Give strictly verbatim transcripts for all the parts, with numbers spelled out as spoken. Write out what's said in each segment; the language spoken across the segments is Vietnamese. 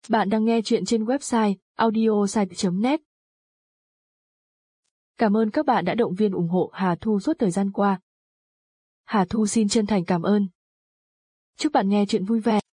Bạn đang nghe chuyện trên website audiosite chấm net. Cảm ơn các bạn đã động viên ủng hộ Hà Thu suốt thời gian qua. Hà Thu xin chân thành cảm ơn. Chúc bạn nghe chuyện vui vẻ.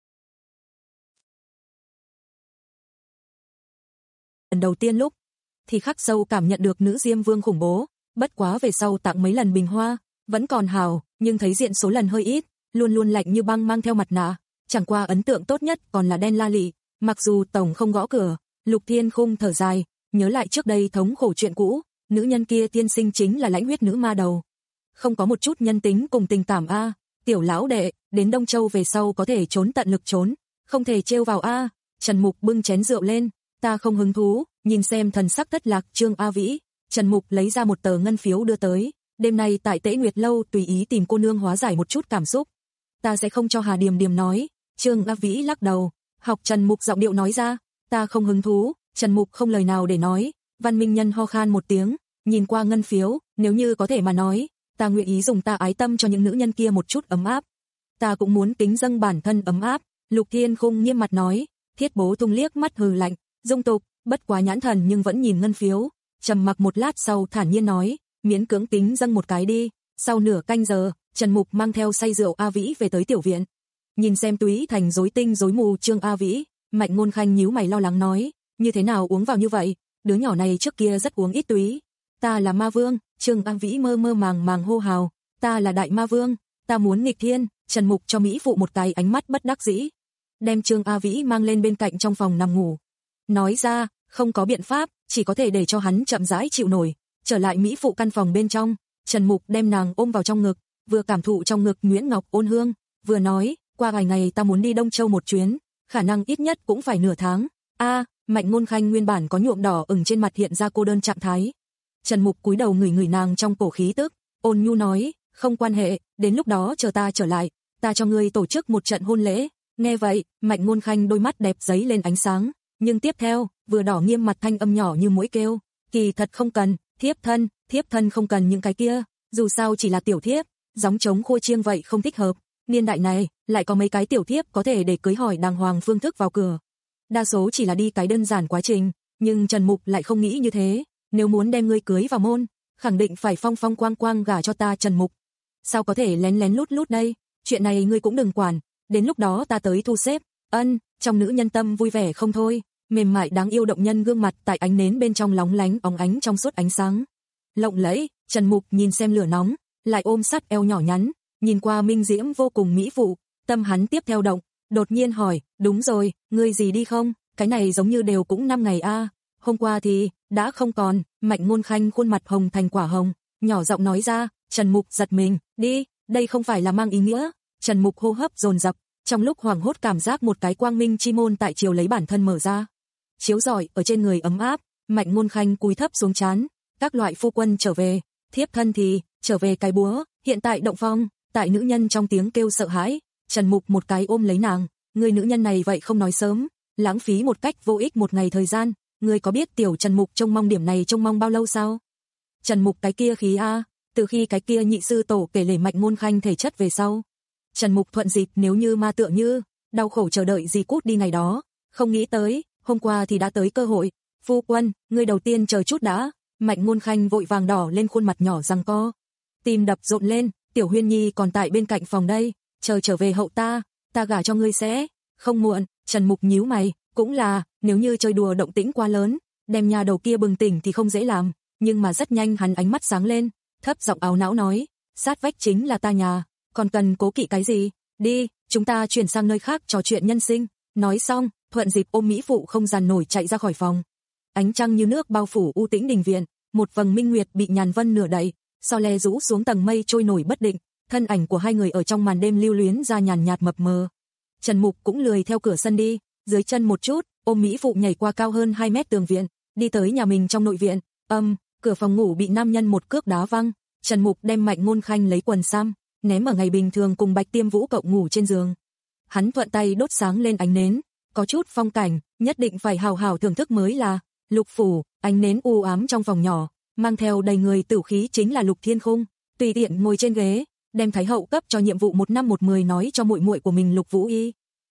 Lần đầu tiên lúc thì khắc sâu cảm nhận được nữ Diêm Vương khủng bố, bất quá về sau tặng mấy lần bình hoa, vẫn còn hào, nhưng thấy diện số lần hơi ít, luôn luôn lạnh như băng mang theo mặt nạ, chẳng qua ấn tượng tốt nhất còn là đen la lị, mặc dù tổng không gõ cửa, Lục Thiên Khung thở dài, nhớ lại trước đây thống khổ chuyện cũ, nữ nhân kia tiên sinh chính là lãnh huyết nữ ma đầu. Không có một chút nhân tính cùng tình cảm a, tiểu lão đệ, đến Đông Châu về sau có thể trốn tận lực trốn, không thể trêu vào a. Trần Mục bưng chén rượu lên, ta không hứng thú, nhìn xem thần sắc thất lạc Trương A Vĩ, Trần Mục lấy ra một tờ ngân phiếu đưa tới, đêm nay tại Tễ Nguyệt lâu tùy ý tìm cô nương hóa giải một chút cảm xúc. Ta sẽ không cho Hà Điềm Điềm nói. Trương A Vĩ lắc đầu, học Trần Mục giọng điệu nói ra, ta không hứng thú. Trần Mục không lời nào để nói. Văn Minh Nhân ho khan một tiếng, nhìn qua ngân phiếu, nếu như có thể mà nói, ta nguyện ý dùng ta ái tâm cho những nữ nhân kia một chút ấm áp. Ta cũng muốn kính dâng bản thân ấm áp. Lục Thiên Khung nghiêm mặt nói. Thiết Bố Tung liếc mắt hừ lạnh, dung tục, bất quá nhãn thần nhưng vẫn nhìn ngân phiếu, trầm mặc một lát sau thản nhiên nói, miễn cưỡng kính dâng một cái đi. Sau nửa canh giờ, Trần Mục mang theo say rượu A Vĩ về tới tiểu viện. Nhìn xem túy thành rối tinh rối mù Trương A Vĩ, Mạnh Ngôn Khanh nhíu mày lo lắng nói, như thế nào uống vào như vậy, đứa nhỏ này trước kia rất uống ít túy. Ta là ma vương. Trương A Vĩ mơ mơ màng màng hô hào, ta là đại ma vương, ta muốn nghịch thiên. Trần Mục cho mỹ phụ một cái ánh mắt bất đắc dĩ, đem Trương A Vĩ mang lên bên cạnh trong phòng nằm ngủ. Nói ra, không có biện pháp, chỉ có thể để cho hắn chậm rãi chịu nổi. Trở lại mỹ phụ căn phòng bên trong, Trần Mục đem nàng ôm vào trong ngực, vừa cảm thụ trong ngực Nguyễn Ngọc ôn hương, vừa nói, qua vài ngày ta muốn đi Đông Châu một chuyến, khả năng ít nhất cũng phải nửa tháng. A, à, Mạnh Ngôn Khanh nguyên bản có nhuộm đỏ ửng trên mặt hiện ra cô đơn trạng thái. Trần Mục cúi đầu ngửi ngửi nàng trong cổ khí tức, ôn nhu nói, không quan hệ, đến lúc đó chờ ta trở lại, ta cho ngươi tổ chức một trận hôn lễ. Nghe vậy, Mạnh Ngôn Khanh đôi mắt đẹp giấy lên ánh sáng, nhưng tiếp theo, vừa đỏ nghiêm mặt thanh âm nhỏ như mũi kêu, kỳ thật không cần, thiếp thân, thiếp thân không cần những cái kia, dù sao chỉ là tiểu thiếp, gióng trống khua chiêng vậy không thích hợp, niên đại này, lại có mấy cái tiểu thiếp có thể để cưới hỏi đàng hoàng phương thức vào cửa. Đa số chỉ là đi cái đơn giản quá trình, nhưng Trần Mục lại không nghĩ như thế, nếu muốn đem ngươi cưới vào môn, khẳng định phải phong phong quang quang gả cho ta Trần Mục. Sao có thể lén lén lút lút đây, chuyện này ngươi cũng đừng quản, đến lúc đó ta tới thu xếp. Ân, trong nữ nhân tâm vui vẻ không thôi, mềm mại đáng yêu động nhân gương mặt tại ánh nến bên trong lóng lánh óng ánh trong suốt ánh sáng lộng lẫy. Trần Mục nhìn xem lửa nóng, lại ôm sát eo nhỏ nhắn, nhìn qua minh diễm vô cùng mỹ phụ, tâm hắn tiếp theo động, đột nhiên hỏi, đúng rồi, ngươi gì đi không, cái này giống như đều cũng năm ngày a. À. Hôm qua thì đã không còn. Mạnh Ngôn Khanh khuôn mặt hồng thành quả hồng, nhỏ giọng nói ra. Trần Mục giật mình, đi, đây không phải là mang ý nghĩa. Trần Mục hô hấp dồn dập, trong lúc hoảng hốt cảm giác một cái quang minh chi môn tại chiều lấy bản thân mở ra, chiếu rọi ở trên người ấm áp. Mạnh Ngôn Khanh cúi thấp xuống trán, các loại phu quân trở về, thiếp thân thì trở về cái búa, hiện tại động phong, tại nữ nhân trong tiếng kêu sợ hãi. Trần Mục một cái ôm lấy nàng, người nữ nhân này vậy không nói sớm, lãng phí một cách vô ích một ngày thời gian, ngươi có biết tiểu Trần Mục trông mong điểm này trông mong bao lâu sao? Trần Mục cái kia khí a, từ khi cái kia nhị sư tổ kể lể Mạnh Ngôn Khanh thể chất về sau, Trần Mục thuận dịp nếu như ma tựa như, đau khổ chờ đợi gì cút đi ngày đó, không nghĩ tới, hôm qua thì đã tới cơ hội. Phu quân, ngươi đầu tiên chờ chút đã. Mạnh Ngôn Khanh vội vàng đỏ lên khuôn mặt nhỏ giằng co, tim đập rộn lên, tiểu Huyên Nhi còn tại bên cạnh phòng đây, chờ trở về hậu ta, ta gả cho ngươi sẽ không muộn. Trần Mục nhíu mày, cũng là, nếu như chơi đùa động tĩnh quá lớn, đem nhà đầu kia bừng tỉnh thì không dễ làm, nhưng mà rất nhanh hắn ánh mắt sáng lên, thấp giọng áo não nói, sát vách chính là ta nhà, còn cần cố kỵ cái gì, đi, chúng ta chuyển sang nơi khác trò chuyện nhân sinh. Nói xong, thuận dịp ôm mỹ phụ không dàn nổi chạy ra khỏi phòng. Ánh trăng như nước bao phủ u tĩnh đình viện, một vầng minh nguyệt bị nhàn vân nửa đậy, so le rũ xuống tầng mây trôi nổi bất định, thân ảnh của hai người ở trong màn đêm lưu luyến ra nhàn nhạt mập mờ. Trần Mục cũng lười theo cửa sân đi, dưới chân một chút, ôm mỹ phụ nhảy qua cao hơn hai mét tường viện, đi tới nhà mình trong nội viện. Âm, um, cửa phòng ngủ bị nam nhân một cước đá văng. Trần Mục đem Mạnh Ngôn Khanh lấy quần sam, ném ở ngày bình thường cùng Bạch Tiêm Vũ cộng ngủ trên giường. Hắn thuận tay đốt sáng lên ánh nến, có chút phong cảnh, nhất định phải hào hào thưởng thức mới là. Lục phủ, ánh nến u ám trong phòng nhỏ, mang theo đầy người tử khí chính là Lục Thiên Khung, tùy tiện ngồi trên ghế, đem thái hậu cấp cho nhiệm vụ một năm một mười nói cho muội muội của mình Lục Vũ Y.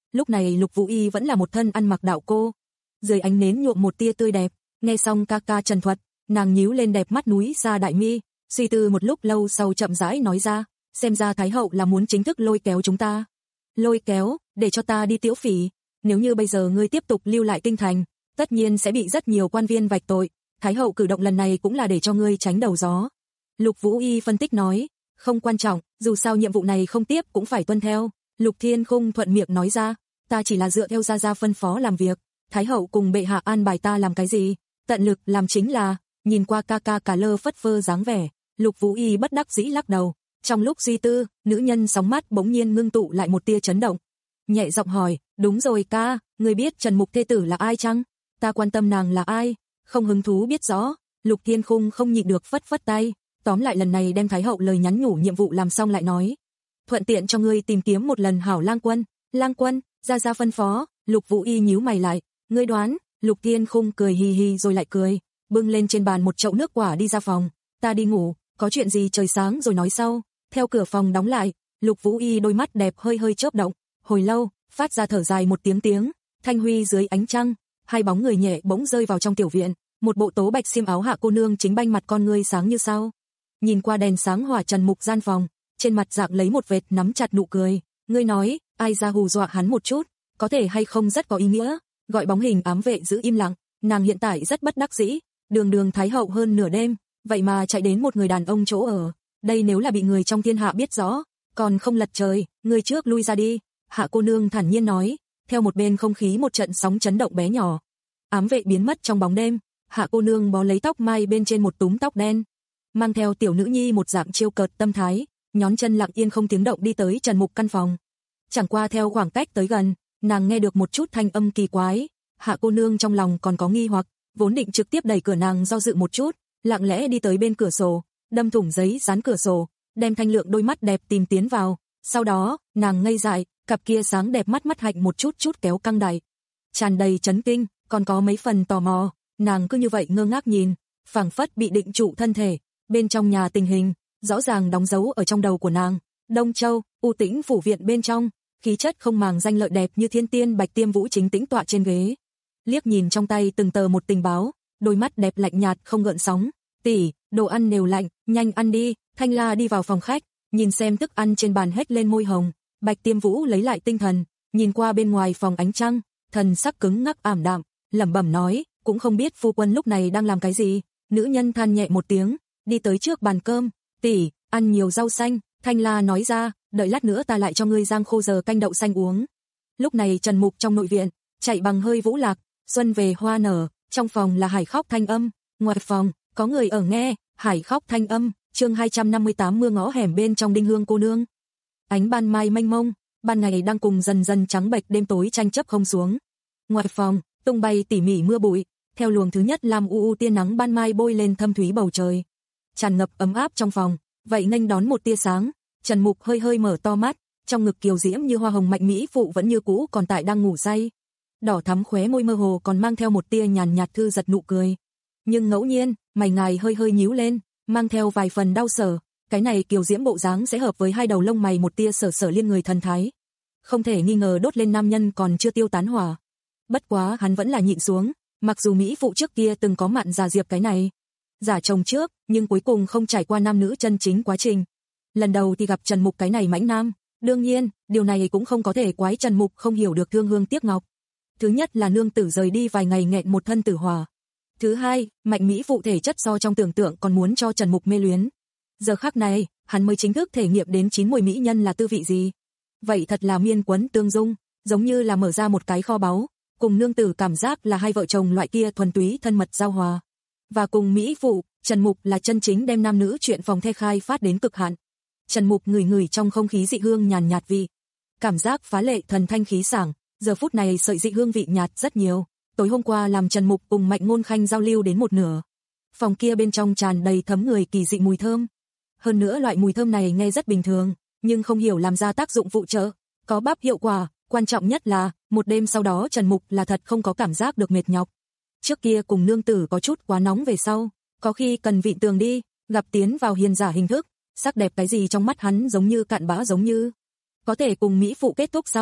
Lúc này Lục Vũ Y vẫn là một thân ăn mặc đạo cô, dưới ánh nến nhuộm một tia tươi đẹp. Nghe xong ca ca trần thuật, nàng nhíu lên đẹp mắt núi xa đại mi, suy tư một lúc lâu sau chậm rãi nói ra, xem ra Thái hậu là muốn chính thức lôi kéo chúng ta. Lôi kéo, để cho ta đi Tiễu Phỉ. Nếu như bây giờ ngươi tiếp tục lưu lại kinh thành, tất nhiên sẽ bị rất nhiều quan viên vạch tội. Thái hậu cử động lần này cũng là để cho ngươi tránh đầu gió. Lục Vũ Y phân tích nói, không quan trọng, dù sao nhiệm vụ này không tiếp cũng phải tuân theo. Lục Thiên Khung thuận miệng nói ra, ta chỉ là dựa theo gia gia phân phó làm việc. Thái hậu cùng bệ hạ an bài ta làm cái gì, tận lực làm chính là. Nhìn qua ca ca cả lơ phất phơ dáng vẻ, Lục Vũ Y bất đắc dĩ lắc đầu. Trong lúc suy tư, nữ nhân sóng mắt bỗng nhiên ngưng tụ lại một tia chấn động. Nhẹ giọng hỏi, đúng rồi ca, ngươi biết Trần Mục thê tử là ai chăng? Ta quan tâm nàng là ai, không hứng thú biết rõ. Lục Thiên Khung không nhịn được phất phất tay, tóm lại lần này đem Thái hậu lời nhắn nhủ nhiệm vụ làm xong lại nói. Thuận tiện cho ngươi tìm kiếm một lần hảo lang quân. Lang quân, gia gia phân phó. Lục Vũ Y nhíu mày lại, ngươi đoán? Lục Thiên Khung cười hì hì rồi lại cười, bưng lên trên bàn một chậu nước quả đi ra phòng. Ta đi ngủ, có chuyện gì trời sáng rồi nói sau. Theo cửa phòng đóng lại, Lục Vũ Y đôi mắt đẹp hơi hơi chớp động, hồi lâu, phát ra thở dài một tiếng tiếng. Thanh huy dưới ánh trăng, hai bóng người nhẹ bỗng rơi vào trong tiểu viện, một bộ tố bạch xiêm áo hạ cô nương chính banh mặt con ngươi sáng như sao. Nhìn qua đèn sáng hỏa Trần Mục gian phòng, trên mặt dạng lấy một vệt nắm chặt nụ cười, ngươi nói, ai ra hù dọa hắn một chút, có thể hay không rất có ý nghĩa. Gọi bóng hình ám vệ giữ im lặng, nàng hiện tại rất bất đắc dĩ, đường đường Thái hậu hơn nửa đêm, vậy mà chạy đến một người đàn ông chỗ ở, đây nếu là bị người trong thiên hạ biết rõ, còn không lật trời, người trước lui ra đi. Hạ cô nương thản nhiên nói, theo một bên không khí một trận sóng chấn động bé nhỏ. Ám vệ biến mất trong bóng đêm, hạ cô nương bó lấy tóc mai bên trên một túm tóc đen, mang theo tiểu nữ nhi một dạng chiêu cợt tâm thái, nhón chân lặng yên không tiếng động đi tới Trần Mục căn phòng. Chẳng qua theo khoảng cách tới gần, nàng nghe được một chút thanh âm kỳ quái, hạ cô nương trong lòng còn có nghi hoặc, vốn định trực tiếp đẩy cửa nàng do dự một chút, lặng lẽ đi tới bên cửa sổ, đâm thủng giấy dán cửa sổ, đem thanh lượng đôi mắt đẹp tìm tiến vào, sau đó, nàng ngây dại, cặp kia sáng đẹp mắt mắt hạnh một chút chút kéo căng đẩy, tràn đầy chấn kinh, còn có mấy phần tò mò, nàng cứ như vậy ngơ ngác nhìn, phảng phất bị định trụ thân thể, bên trong nhà tình hình, rõ ràng đóng dấu ở trong đầu của nàng. Đông Châu, u tĩnh phủ viện bên trong, khí chất không màng danh lợi đẹp như thiên tiên Bạch Tiêm Vũ chính tĩnh tọa trên ghế, liếc nhìn trong tay từng tờ một tình báo, đôi mắt đẹp lạnh nhạt không gợn sóng. Tỷ, đồ ăn đều lạnh, nhanh ăn đi. Thanh La đi vào phòng khách, nhìn xem thức ăn trên bàn hết lên môi hồng. Bạch Tiêm Vũ lấy lại tinh thần, nhìn qua bên ngoài phòng ánh trăng, thần sắc cứng ngắc ảm đạm, lẩm bẩm nói, cũng không biết phu quân lúc này đang làm cái gì. Nữ nhân than nhẹ một tiếng, đi tới trước bàn cơm, tỷ, ăn nhiều rau xanh. Thanh La nói ra, đợi lát nữa ta lại cho ngươi rang khô giờ canh đậu xanh uống. Lúc này Trần Mục trong nội viện, chạy bằng hơi vũ lạc, xuân về hoa nở, trong phòng là hải khóc thanh âm, ngoài phòng, có người ở nghe, hải khóc thanh âm, chương hai trăm năm mươi tám mưa ngõ hẻm bên trong Đinh Hương cô nương. Ánh ban mai mênh mông, ban ngày đang cùng dần dần trắng bệch đêm tối tranh chấp không xuống. Ngoài phòng, tung bay tỉ mỉ mưa bụi, theo luồng thứ nhất làm u u tia nắng ban mai bôi lên thâm thúy bầu trời, tràn ngập ấm áp trong phòng, vậy nghênh đón một tia sáng. Trần Mục hơi hơi mở to mắt, trong ngực kiều diễm như hoa hồng mạnh mỹ phụ vẫn như cũ còn tại đang ngủ say. Đỏ thắm khóe môi mơ hồ còn mang theo một tia nhàn nhạt thư giật nụ cười. Nhưng ngẫu nhiên, mày ngài hơi hơi nhíu lên, mang theo vài phần đau sở, cái này kiều diễm bộ dáng sẽ hợp với hai đầu lông mày một tia sở sở liên người thần thái. Không thể nghi ngờ đốt lên nam nhân còn chưa tiêu tán hỏa. Bất quá hắn vẫn là nhịn xuống, mặc dù mỹ phụ trước kia từng có mạn giả diệp cái này giả chồng trước, nhưng cuối cùng không trải qua nam nữ chân chính quá trình. Lần đầu thì gặp Trần Mục cái này mãnh nam, đương nhiên, điều này cũng không có thể quái Trần Mục không hiểu được thương hương tiếc ngọc. Thứ nhất là nương tử rời đi vài ngày nghẹn một thân tử hỏa. Thứ hai, mạnh mỹ phụ thể chất so trong tưởng tượng còn muốn cho Trần Mục mê luyến. Giờ khắc này, hắn mới chính thức thể nghiệm đến chín mùi mỹ nhân là tư vị gì. Vậy thật là miên quấn tương dung, giống như là mở ra một cái kho báu, cùng nương tử cảm giác là hai vợ chồng loại kia thuần túy thân mật giao hòa. Và cùng mỹ phụ, Trần Mục là chân chính đem nam nữ chuyện phòng the khai phát đến cực hạn. Trần Mục ngửi ngửi trong không khí dị hương nhàn nhạt vị, cảm giác phá lệ thần thanh khí sảng, giờ phút này sợi dị hương vị nhạt rất nhiều. Tối hôm qua làm Trần Mục cùng Mạnh Ngôn Khanh giao lưu đến một nửa. Phòng kia bên trong tràn đầy thấm người kỳ dị mùi thơm. Hơn nữa loại mùi thơm này nghe rất bình thường, nhưng không hiểu làm ra tác dụng phụ trợ, có bắp hiệu quả, quan trọng nhất là, một đêm sau đó Trần Mục là thật không có cảm giác được mệt nhọc. Trước kia cùng nương tử có chút quá nóng về sau, có khi cần vịn tường đi, gặp tiến vào hiền giả hình thức, sắc đẹp cái gì trong mắt hắn giống như cạn bã giống như. Có thể cùng mỹ phụ kết thúc sau,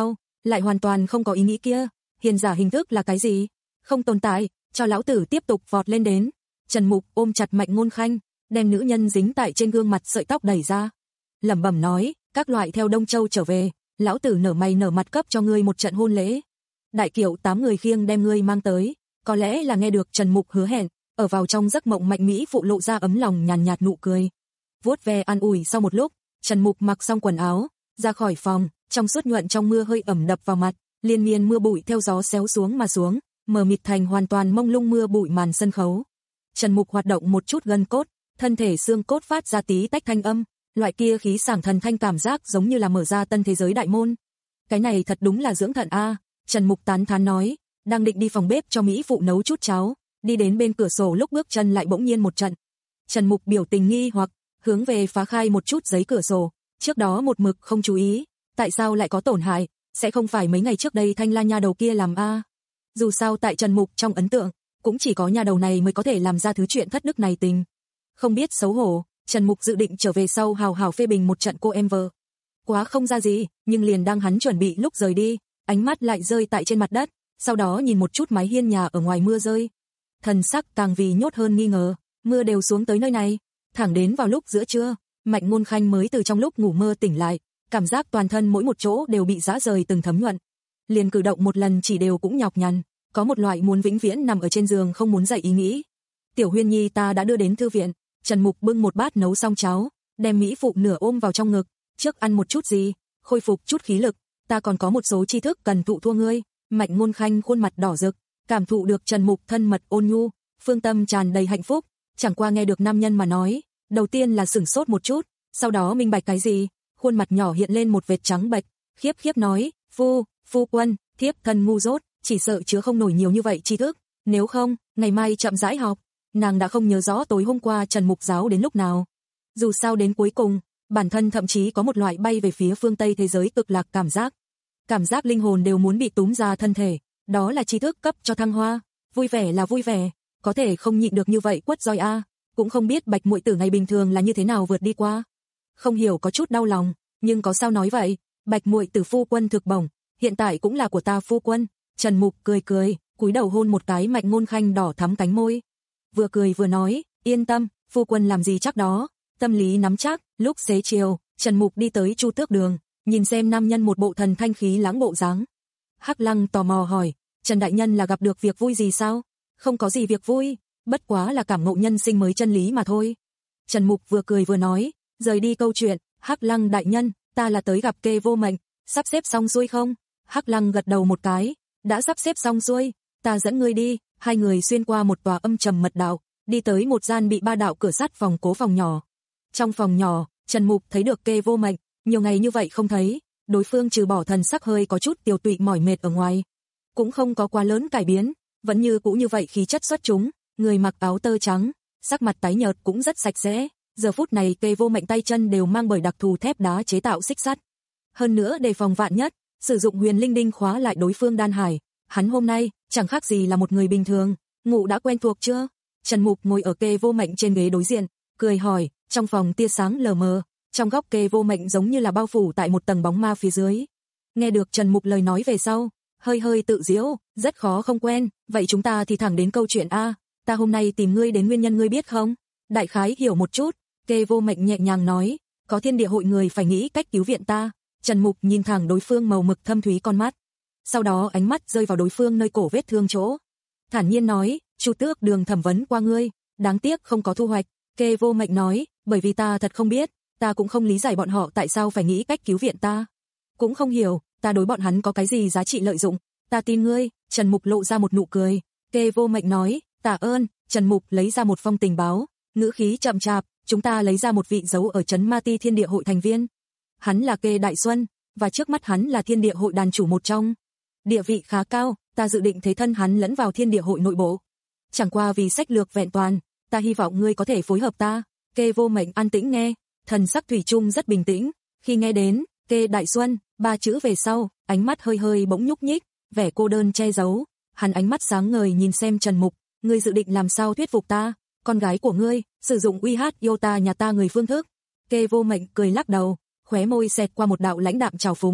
lại hoàn toàn không có ý nghĩ kia. Hiền giả hình thức là cái gì? Không tồn tại, cho lão tử tiếp tục vọt lên đến. Trần Mục ôm chặt Mạnh Ngôn Khanh, đem nữ nhân dính tại trên gương mặt sợi tóc đẩy ra. Lẩm bẩm nói, các loại theo Đông Châu trở về, lão tử nở mày nở mặt cấp cho ngươi một trận hôn lễ. Đại kiệu tám người khiêng đem ngươi mang tới, có lẽ là nghe được Trần Mục hứa hẹn, ở vào trong giấc mộng Mạnh Mỹ phụ lộ ra ấm lòng nhàn nhạt nụ cười. Vuốt ve an ủi sau một lúc, Trần Mục mặc xong quần áo, ra khỏi phòng, trong suốt nhuận trong mưa hơi ẩm đập vào mặt, liên miên mưa bụi theo gió xéo xuống mà xuống, mờ mịt thành hoàn toàn mông lung mưa bụi màn sân khấu. Trần Mục hoạt động một chút gân cốt, thân thể xương cốt phát ra tí tách thanh âm, loại kia khí sảng thần thanh cảm giác giống như là mở ra tân thế giới đại môn. Cái này thật đúng là dưỡng thận a, Trần Mục tán thán nói, đang định đi phòng bếp cho mỹ phụ nấu chút cháo, đi đến bên cửa sổ lúc bước chân lại bỗng nhiên một trận. Trần Mục biểu tình nghi hoặc, hướng về phá khai một chút giấy cửa sổ, trước đó một mực không chú ý, tại sao lại có tổn hại, sẽ không phải mấy ngày trước đây Thanh La nha đầu kia làm a? Dù sao tại Trần Mục trong ấn tượng, cũng chỉ có nha đầu này mới có thể làm ra thứ chuyện thất đức này tình. Không biết xấu hổ, Trần Mục dự định trở về sau hào hào phê bình một trận cô em vợ. Quá không ra gì, nhưng liền đang hắn chuẩn bị lúc rời đi, ánh mắt lại rơi tại trên mặt đất, sau đó nhìn một chút mái hiên nhà ở ngoài mưa rơi. Thần sắc càng vì nhốt hơn nghi ngờ, mưa đều xuống tới nơi này, thẳng đến vào lúc giữa trưa, Mạnh Ngôn Khanh mới từ trong lúc ngủ mơ tỉnh lại, cảm giác toàn thân mỗi một chỗ đều bị rã rời từng thấm nhuận. Liền cử động một lần chỉ đều cũng nhọc nhằn, có một loại muốn vĩnh viễn nằm ở trên giường không muốn dậy ý nghĩ. Tiểu Huyên Nhi ta đã đưa đến thư viện, Trần Mục bưng một bát nấu xong cháo, đem mỹ phụ nửa ôm vào trong ngực, trước ăn một chút gì, khôi phục chút khí lực, ta còn có một số tri thức cần thụ thua ngươi. Mạnh Ngôn Khanh khuôn mặt đỏ rực, cảm thụ được Trần Mục thân mật ôn nhu, phương tâm tràn đầy hạnh phúc, chẳng qua nghe được nam nhân mà nói, đầu tiên là sửng sốt một chút, sau đó minh bạch cái gì, khuôn mặt nhỏ hiện lên một vệt trắng bệch, khiếp khiếp nói, phu, phu quân, thiếp thân ngu dốt, chỉ sợ chứa không nổi nhiều như vậy tri thức, nếu không, ngày mai chậm rãi học. Nàng đã không nhớ rõ tối hôm qua Trần Mục giáo đến lúc nào. Dù sao đến cuối cùng, bản thân thậm chí có một loại bay về phía phương Tây thế giới cực lạc cảm giác. Cảm giác linh hồn đều muốn bị túm ra thân thể, đó là tri thức cấp cho thăng hoa, vui vẻ là vui vẻ, có thể không nhịn được như vậy quất roi a, cũng không biết Bạch muội tử ngày bình thường là như thế nào vượt đi qua. Không hiểu có chút đau lòng, nhưng có sao nói vậy, Bạch muội tử phu quân thực bổng, hiện tại cũng là của ta phu quân. Trần Mục cười cười, cúi đầu hôn một cái Mạnh Ngôn Khanh đỏ thắm cánh môi. Vừa cười vừa nói, yên tâm, phu quân làm gì chắc đó, tâm lý nắm chắc. Lúc xế chiều, Trần Mục đi tới Chu Tước Đường, nhìn xem nam nhân một bộ thần thanh khí lãng bộ dáng. Hắc Lăng tò mò hỏi, Trần đại nhân là gặp được việc vui gì sao? Không có gì việc vui, bất quá là cảm ngộ nhân sinh mới chân lý mà thôi. Trần Mục vừa cười vừa nói, rời đi câu chuyện, Hắc Lăng đại nhân, ta là tới gặp Kê Vô Mệnh, sắp xếp xong xuôi không? Hắc Lăng gật đầu một cái, đã sắp xếp xong xuôi, ta dẫn ngươi đi. Hai người xuyên qua một tòa âm trầm mật đạo, đi tới một gian bị ba đạo cửa sắt phòng cố phòng nhỏ. Trong phòng nhỏ, Trần Mục thấy được Kê Vô Mệnh, nhiều ngày như vậy không thấy, đối phương trừ bỏ thần sắc hơi có chút tiều tụy mỏi mệt ở ngoài, cũng không có quá lớn cải biến, vẫn như cũ như vậy khí chất xuất chúng, người mặc áo tơ trắng, sắc mặt tái nhợt cũng rất sạch sẽ, giờ phút này Kê Vô Mệnh tay chân đều mang bởi đặc thù thép đá chế tạo xích sắt. Hơn nữa đề phòng vạn nhất, sử dụng huyền linh đinh khóa lại đối phương đan hải. Hắn hôm nay, chẳng khác gì là một người bình thường, ngủ đã quen thuộc chưa? Trần Mục ngồi ở Kê Vô Mệnh trên ghế đối diện, cười hỏi, trong phòng tia sáng lờ mờ, trong góc Kê Vô Mệnh giống như là bao phủ tại một tầng bóng ma phía dưới. Nghe được Trần Mục lời nói về sau, hơi hơi tự giễu, rất khó không quen, vậy chúng ta thì thẳng đến câu chuyện a, ta hôm nay tìm ngươi đến nguyên nhân ngươi biết không? Đại khái hiểu một chút, Kê Vô Mệnh nhẹ nhàng nói, có thiên địa hội người phải nghĩ cách cứu viện ta. Trần Mục nhìn thẳng đối phương màu mực thâm thúy con mắt, sau đó ánh mắt rơi vào đối phương nơi cổ vết thương chỗ, thản nhiên nói, Chu Tước Đường thẩm vấn qua ngươi, đáng tiếc không có thu hoạch. Kê Vô Mệnh nói, bởi vì ta thật không biết, ta cũng không lý giải bọn họ tại sao phải nghĩ cách cứu viện ta, cũng không hiểu, ta đối bọn hắn có cái gì giá trị lợi dụng, ta tin ngươi. Trần Mục lộ ra một nụ cười. Kê Vô Mệnh nói, tạ ơn. Trần Mục lấy ra một phong tình báo, ngữ khí chậm chạp, chúng ta lấy ra một vị giấu ở trấn Ma Ti Thiên Địa Hội thành viên, hắn là Kê Đại Xuân, và trước mắt hắn là Thiên Địa Hội đàn chủ một trong, địa vị khá cao, ta dự định thế thân hắn lẫn vào Thiên Địa Hội nội bộ. Chẳng qua vì sách lược vẹn toàn, ta hy vọng ngươi có thể phối hợp ta. Kê Vô Mệnh an tĩnh nghe, thần sắc thủy chung rất bình tĩnh, khi nghe đến Kê Đại Xuân ba chữ về sau, ánh mắt hơi hơi bỗng nhúc nhích, vẻ cô đơn che giấu, hắn ánh mắt sáng ngời nhìn xem Trần Mục, ngươi dự định làm sao thuyết phục ta, con gái của ngươi sử dụng uy hát yêu ta nhà ta người phương thức. Kê Vô Mệnh cười lắc đầu, khóe môi xẹt qua một đạo lãnh đạm trào phúng,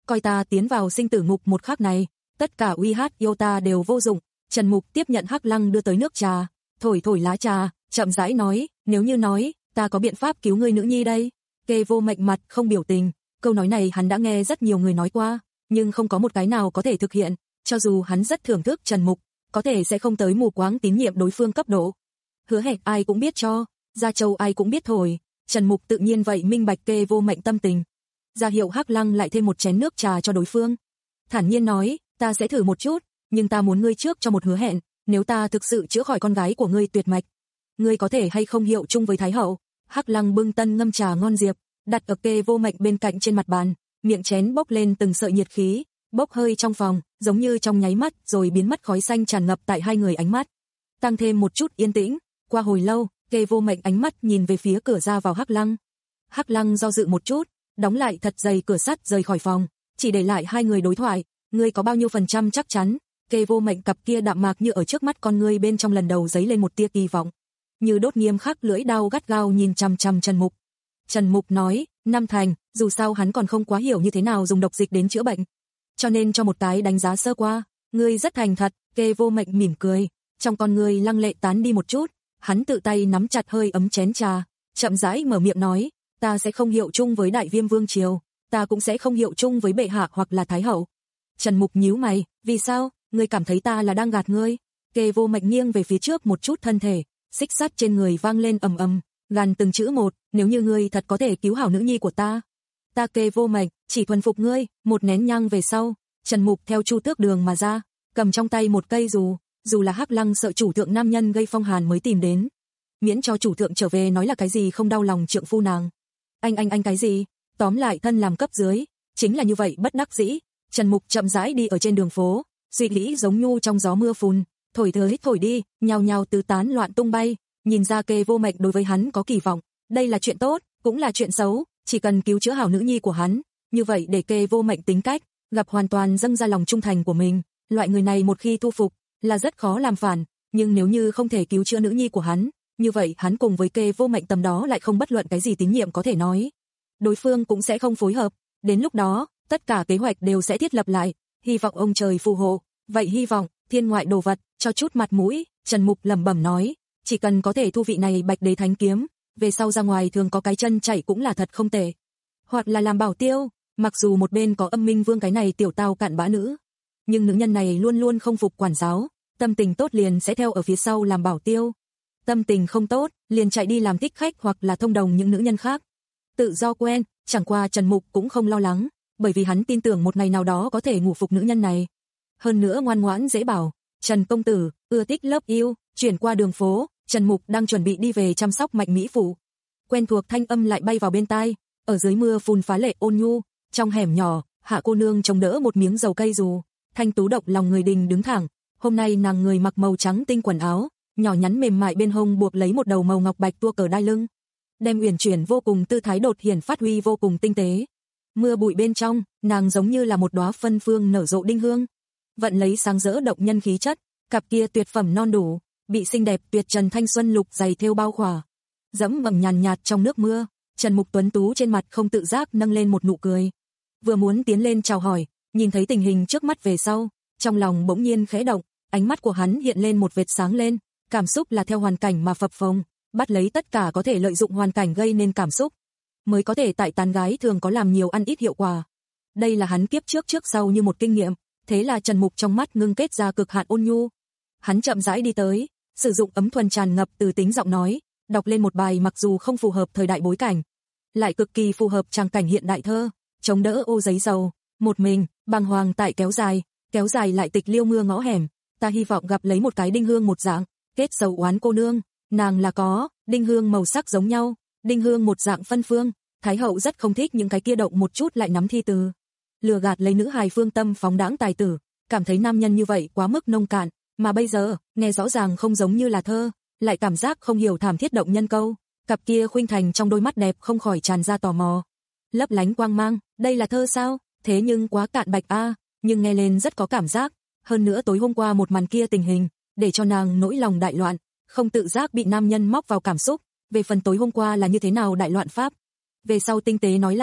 coi ta tiến vào sinh tử ngục một khắc này, tất cả uy hát yêu ta đều vô dụng. Trần Mục tiếp nhận Hắc Lăng đưa tới nước trà, thổi thổi lá trà, chậm rãi nói, nếu như nói, ta có biện pháp cứu ngươi nữ nhi đây. Kê Vô Mệnh mặt không biểu tình, câu nói này hắn đã nghe rất nhiều người nói qua, nhưng không có một cái nào có thể thực hiện, cho dù hắn rất thưởng thức Trần Mục, có thể sẽ không tới mù quáng tín nhiệm đối phương cấp độ. Hứa hẹn ai cũng biết cho, Gia Châu ai cũng biết thổi, Trần Mục tự nhiên vậy minh bạch Kê Vô Mệnh tâm tình. Ra hiệu Hắc Lăng lại thêm một chén nước trà cho đối phương. Thản nhiên nói, ta sẽ thử một chút, nhưng ta muốn ngươi trước cho một hứa hẹn, nếu ta thực sự chữa khỏi con gái của ngươi tuyệt mạch, ngươi có thể hay không hiệu chung với Thái hậu. Hắc Lăng bưng tân ngâm trà ngon diệp, đặt ở Kê Vô Mệnh bên cạnh trên mặt bàn, miệng chén bốc lên từng sợi nhiệt khí, bốc hơi trong phòng, giống như trong nháy mắt rồi biến mất khói xanh tràn ngập tại hai người ánh mắt. Tăng thêm một chút yên tĩnh, qua hồi lâu, Kê Vô Mệnh ánh mắt nhìn về phía cửa ra vào Hắc Lăng. Hắc Lăng do dự một chút, đóng lại thật dày cửa sắt rời khỏi phòng, chỉ để lại hai người đối thoại, ngươi có bao nhiêu phần trăm chắc chắn? Kê Vô Mệnh cặp kia đạm mạc như ở trước mắt con ngươi bên trong lần đầu giấy lên một tia kỳ vọng, như đốt nghiêm khắc lưỡi đao gắt gao nhìn chằm chằm Trần Mục. Trần Mục nói, năm thành, dù sao hắn còn không quá hiểu như thế nào dùng độc dịch đến chữa bệnh, cho nên cho một cái đánh giá sơ qua. Ngươi rất thành thật. Kê Vô Mệnh mỉm cười, trong con ngươi lăng lệ tán đi một chút, hắn tự tay nắm chặt hơi ấm chén trà, chậm rãi mở miệng nói, ta sẽ không hiệu chung với Đại Viêm Vương triều, ta cũng sẽ không hiệu chung với bệ hạ hoặc là Thái hậu. Trần Mục nhíu mày, vì sao, ngươi cảm thấy ta là đang gạt ngươi? Kê Vô Mệnh nghiêng về phía trước một chút thân thể, xích sắt trên người vang lên ầm ầm, gàn từng chữ một, nếu như ngươi thật có thể cứu hảo nữ nhi của ta, ta Kê Vô Mệnh chỉ thuần phục ngươi. Một nén nhang về sau, Trần Mục theo Chu Tước Đường mà ra, cầm trong tay một cây dù, dù là Hắc Lăng sợ chủ thượng nam nhân gây phong hàn mới tìm đến, miễn cho chủ thượng trở về nói là cái gì không đau lòng trượng phu nàng. Anh anh anh cái gì? Tóm lại thân làm cấp dưới, chính là như vậy bất đắc dĩ. Trần Mục chậm rãi đi ở trên đường phố, suy nghĩ giống nhu trong gió mưa phùn, thổi tới thổi đi, nhào nhào tứ tán loạn tung bay. Nhìn ra Kê Vô Mệnh đối với hắn có kỳ vọng, đây là chuyện tốt, cũng là chuyện xấu, chỉ cần cứu chữa hảo nữ nhi của hắn, như vậy để Kê Vô Mệnh tính cách, gặp hoàn toàn dâng ra lòng trung thành của mình. Loại người này một khi thu phục, là rất khó làm phản, nhưng nếu như không thể cứu chữa nữ nhi của hắn, như vậy hắn cùng với Kê Vô Mệnh tầm đó lại không bất luận cái gì tín nhiệm có thể nói. Đối phương cũng sẽ không phối hợp, đến lúc đó, tất cả kế hoạch đều sẽ thiết lập lại, hy vọng ông trời phù hộ, vậy hy vọng, thiên ngoại đồ vật, cho chút mặt mũi. Trần Mục lẩm bẩm nói, chỉ cần có thể thu vị này Bạch Đế Thánh Kiếm, về sau ra ngoài thường có cái chân chạy cũng là thật không tệ. Hoặc là làm bảo tiêu, mặc dù một bên có Âm Minh Vương cái này tiểu tao cặn bã nữ, nhưng nữ nhân này luôn luôn không phục quản giáo, tâm tình tốt liền sẽ theo ở phía sau làm bảo tiêu, tâm tình không tốt, liền chạy đi làm thích khách hoặc là thông đồng những nữ nhân khác. Tự do quen, chẳng qua Trần Mục cũng không lo lắng, bởi vì hắn tin tưởng một ngày nào đó có thể ngủ phục nữ nhân này. Hơn nữa ngoan ngoãn dễ bảo, Trần công tử, ưa thích lớp yêu. Chuyển qua đường phố, Trần Mục đang chuẩn bị đi về chăm sóc Mạnh Mỹ Phủ. Quen thuộc thanh âm lại bay vào bên tai, ở dưới mưa phùn phá lệ ôn nhu, trong hẻm nhỏ, Hạ cô nương chống đỡ một miếng dầu cây dù, thanh tú độc lòng người đình đứng thẳng. Hôm nay nàng người mặc màu trắng tinh quần áo, nhỏ nhắn mềm mại bên hông buộc lấy một đầu màu ngọc bạch tua cờ đai lưng, đem uyển chuyển vô cùng tư thái đột hiển phát huy vô cùng tinh tế. Mưa bụi bên trong, nàng giống như là một đóa phân phương nở rộ đinh hương, vận lấy sáng rỡ động nhân khí chất, cặp kia tuyệt phẩm non đủ, bị xinh đẹp tuyệt trần thanh xuân lục dày thêu bao khỏa, dẫm bằng nhàn nhạt trong nước mưa. Trần Mục tuấn tú trên mặt không tự giác nâng lên một nụ cười, vừa muốn tiến lên chào hỏi, nhìn thấy tình hình trước mắt về sau, trong lòng bỗng nhiên khẽ động, ánh mắt của hắn hiện lên một vệt sáng lên, cảm xúc là theo hoàn cảnh mà phập phồng, bắt lấy tất cả có thể lợi dụng hoàn cảnh gây nên cảm xúc, mới có thể tại tán gái thường có làm nhiều ăn ít hiệu quả. Đây là hắn kiếp trước trước sau như một kinh nghiệm, thế là Trần Mục trong mắt ngưng kết ra cực hạn ôn nhu. Hắn chậm rãi đi tới, sử dụng ấm thuần tràn ngập từ tính giọng nói, đọc lên một bài mặc dù không phù hợp thời đại bối cảnh, lại cực kỳ phù hợp tràng cảnh hiện đại thơ, chống đỡ ô giấy dầu, một mình, bàng hoàng tại kéo dài, kéo dài lại tịch liêu mưa ngõ hẻm, ta hy vọng gặp lấy một cái đinh hương một dạng, kết sầu oán cô nương, nàng là có, đinh hương màu sắc giống nhau, đinh hương một dạng phân phương, Thái hậu rất không thích những cái kia động một chút lại nắm thi từ, lừa gạt lấy nữ hài phương tâm phóng đãng tài tử, cảm thấy nam nhân như vậy quá mức nông cạn, mà bây giờ, nghe rõ ràng không giống như là thơ, lại cảm giác không hiểu thảm thiết động nhân câu, cặp kia khuynh thành trong đôi mắt đẹp không khỏi tràn ra tò mò, lấp lánh quang mang, đây là thơ sao? Thế nhưng quá cạn bạch a, à, nhưng nghe lên rất có cảm giác, hơn nữa tối hôm qua một màn kia tình hình, để cho nàng nỗi lòng đại loạn, không tự giác bị nam nhân móc vào cảm xúc, về phần tối hôm qua là như thế nào đại loạn pháp, về sau tinh tế nói lại,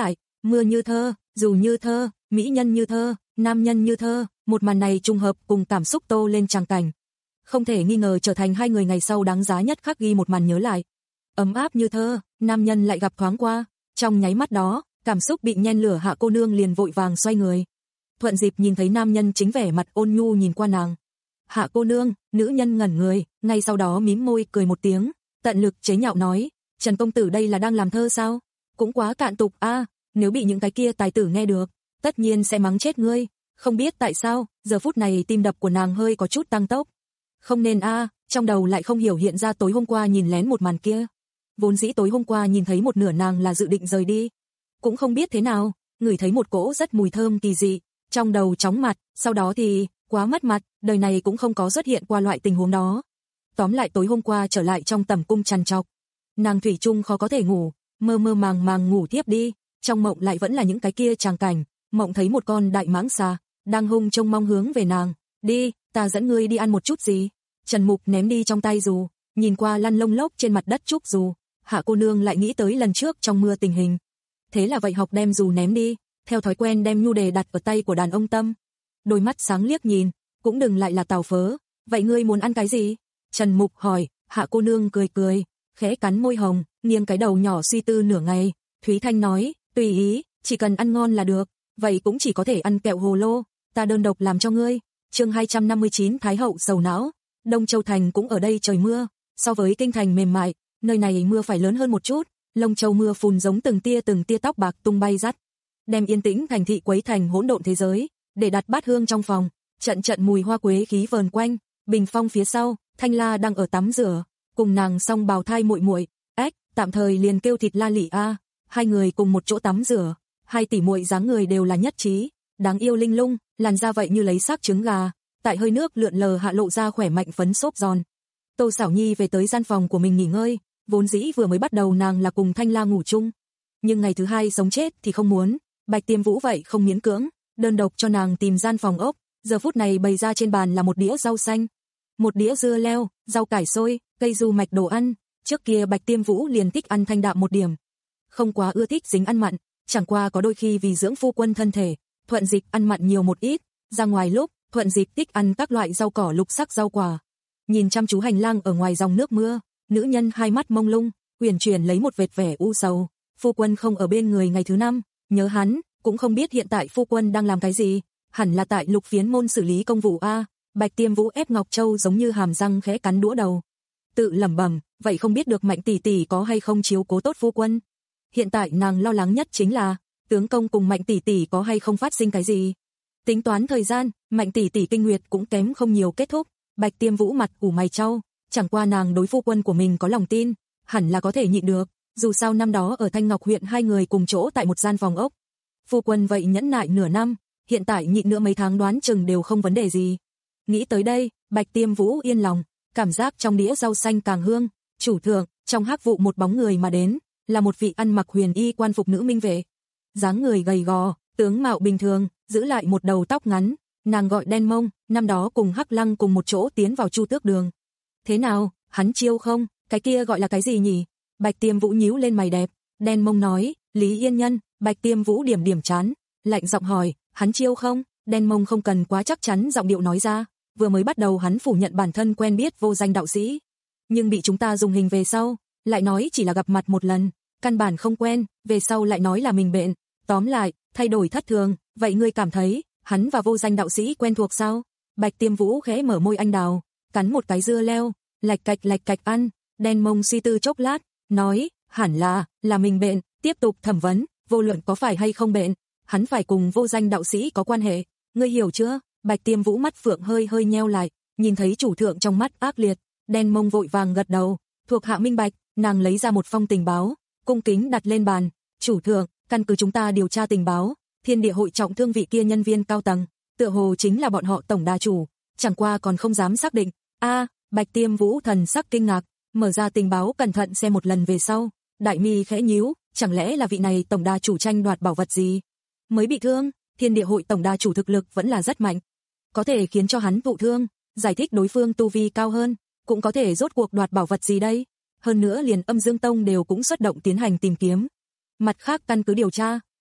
Mưa như thơ, dù như thơ, mỹ nhân như thơ, nam nhân như thơ, một màn này trùng hợp cùng cảm xúc tô lên tràng cảnh. Không thể nghi ngờ trở thành hai người ngày sau đáng giá nhất khắc ghi một màn nhớ lại. Ấm áp như thơ, nam nhân lại gặp thoáng qua, trong nháy mắt đó, cảm xúc bị nhen lửa Hạ cô nương liền vội vàng xoay người. Thuận dịp nhìn thấy nam nhân chính vẻ mặt ôn nhu nhìn qua nàng. Hạ cô nương, nữ nhân ngẩn người, ngay sau đó mím môi cười một tiếng, tận lực chế nhạo nói, Trần công tử đây là đang làm thơ sao? Cũng quá cạn tục a, nếu bị những cái kia tài tử nghe được, tất nhiên sẽ mắng chết ngươi. Không biết tại sao, giờ phút này tim đập của nàng hơi có chút tăng tốc. Không nên a, trong đầu lại không hiểu hiện ra tối hôm qua nhìn lén một màn kia. Vốn dĩ tối hôm qua nhìn thấy một nửa nàng là dự định rời đi. Cũng không biết thế nào, ngửi thấy một cỗ rất mùi thơm kỳ dị, trong đầu chóng mặt, sau đó thì, quá mất mặt, đời này cũng không có xuất hiện qua loại tình huống đó. Tóm lại tối hôm qua trở lại trong tầm cung trằn trọc. Nàng thủy chung khó có thể ngủ, mơ mơ màng màng ngủ tiếp đi, trong mộng lại vẫn là những cái kia tràng cảnh, mộng thấy một con đại mãng xà, đang hung trông mong hướng về nàng, đi, ta dẫn ngươi đi ăn một chút gì. Trần Mục ném đi trong tay dù, nhìn qua lăn lông lốc trên mặt đất trúc dù, Hạ cô nương lại nghĩ tới lần trước trong mưa tình hình. Thế là vậy học đem dù ném đi, theo thói quen đem nhu đề đặt ở tay của đàn ông Tâm. Đôi mắt sáng liếc nhìn, cũng đừng lại là tàu phớ, vậy ngươi muốn ăn cái gì? Trần Mục hỏi, Hạ cô nương cười cười, khẽ cắn môi hồng, nghiêng cái đầu nhỏ suy tư nửa ngày, Thúy Thanh nói, tùy ý, chỉ cần ăn ngon là được, vậy cũng chỉ có thể ăn kẹo hồ lô, ta đơn độc làm cho ngươi. Chương hai trăm năm mươi chín Thái hậu sầu não. Đông Châu thành cũng ở đây trời mưa, so với kinh thành mềm mại, nơi này mưa phải lớn hơn một chút, Lông Châu mưa phùn giống từng tia từng tia tóc bạc tung bay dắt, đem yên tĩnh thành thị quấy thành hỗn độn thế giới, để đặt bát hương trong phòng, trận trận mùi hoa quế khí vờn quanh, bình phong phía sau, Thanh La đang ở tắm rửa, cùng nàng song bào thai muội muội, ếch, tạm thời liền kêu thịt La Lị a, hai người cùng một chỗ tắm rửa, hai tỷ muội dáng người đều là nhất trí, đáng yêu linh lung, làn da vậy như lấy xác trứng gà, tại hơi nước lượn lờ hạ lộ ra khỏe mạnh phấn xốp giòn. Tô Sảo Nhi về tới gian phòng của mình nghỉ ngơi, vốn dĩ vừa mới bắt đầu nàng là cùng Thanh La ngủ chung, nhưng ngày thứ hai sống chết thì không muốn, Bạch Tiêm Vũ vậy không miễn cưỡng, đơn độc cho nàng tìm gian phòng ốc, giờ phút này bày ra trên bàn là một đĩa rau xanh, một đĩa dưa leo, rau cải xôi, cây du mạch đồ ăn, trước kia Bạch Tiêm Vũ liền thích ăn thanh đạm một điểm, không quá ưa thích dính ăn mặn, chẳng qua có đôi khi vì dưỡng phu quân thân thể, thuận dịch ăn mặn nhiều một ít, ra ngoài lúc, thuận dịch thích ăn các loại rau cỏ lục sắc rau quả. Nhìn chăm chú hành lang ở ngoài dòng nước mưa, nữ nhân hai mắt mông lung, uyển chuyển lấy một vệt vẻ u sầu, phu quân không ở bên người ngày thứ năm, nhớ hắn, cũng không biết hiện tại phu quân đang làm cái gì, hẳn là tại Lục Phiến môn xử lý công vụ a. Bạch Tiêm Vũ ép Ngọc Châu giống như hàm răng khẽ cắn đũa đầu, tự lẩm bẩm, vậy không biết được Mạnh tỷ tỷ có hay không chiếu cố tốt phu quân. Hiện tại nàng lo lắng nhất chính là tướng công cùng Mạnh tỷ tỷ có hay không phát sinh cái gì. Tính toán thời gian, Mạnh tỷ tỷ kinh nguyệt cũng kém không nhiều kết thúc, Bạch Tiêm Vũ mặt ủ mày chau, chẳng qua nàng đối phu quân của mình có lòng tin, hẳn là có thể nhịn được, dù sao năm đó ở Thanh Ngọc huyện hai người cùng chỗ tại một gian phòng ốc. Phu quân vậy nhẫn nại nửa năm, hiện tại nhịn nữa mấy tháng đoán chừng đều không vấn đề gì. Nghĩ tới đây, Bạch Tiêm Vũ yên lòng, cảm giác trong đĩa rau xanh càng hương, chủ thượng, trong hắc vụ một bóng người mà đến, là một vị ăn mặc huyền y quan phục nữ minh vệ. Dáng người gầy gò, tướng mạo bình thường, giữ lại một đầu tóc ngắn, nàng gọi Đen Mông, năm đó cùng Hắc Lăng cùng một chỗ tiến vào Chu Tước Đường. Thế nào, hắn chiêu không, cái kia gọi là cái gì nhỉ? Bạch Tiêm Vũ nhíu lên mày đẹp, Đen Mông nói, Lý Yên Nhân. Bạch Tiêm Vũ điểm điểm chán, lạnh giọng hỏi, hắn chiêu không? Đen Mông không cần quá chắc chắn giọng điệu nói ra, vừa mới bắt đầu hắn phủ nhận bản thân quen biết vô danh đạo sĩ, nhưng bị chúng ta dùng hình về sau, lại nói chỉ là gặp mặt một lần, căn bản không quen, về sau lại nói là mình bệnh, tóm lại, thay đổi thất thường, vậy ngươi cảm thấy, hắn và vô danh đạo sĩ quen thuộc sao? Bạch Tiêm Vũ khẽ mở môi anh đào, cắn một cái dưa leo, lạch cạch lạch cạch ăn, Đen Mông suy tư chốc lát, nói, hẳn là, là mình bệnh, tiếp tục thẩm vấn, vô luận có phải hay không bệnh, hắn phải cùng vô danh đạo sĩ có quan hệ, ngươi hiểu chưa? Bạch Tiêm Vũ mắt phượng hơi hơi nheo lại, nhìn thấy chủ thượng trong mắt ác liệt, Đen Mông vội vàng gật đầu, thuộc hạ minh bạch, nàng lấy ra một phong tình báo, cung kính đặt lên bàn, chủ thượng, căn cứ chúng ta điều tra tình báo, Thiên Địa hội trọng thương vị kia nhân viên cao tầng, tựa hồ chính là bọn họ tổng đà chủ, chẳng qua còn không dám xác định. A, Bạch Tiêm Vũ thần sắc kinh ngạc, mở ra tình báo cẩn thận xem một lần về sau, đại mi khẽ nhíu, chẳng lẽ là vị này tổng đà chủ tranh đoạt bảo vật gì? Mới bị thương, Thiên Địa hội tổng đà chủ thực lực vẫn là rất mạnh, có thể khiến cho hắn thụ thương, giải thích đối phương tu vi cao hơn, cũng có thể rốt cuộc đoạt bảo vật gì đây? Hơn nữa liền Âm Dương Tông đều cũng xuất động tiến hành tìm kiếm. Mặt khác căn cứ điều tra,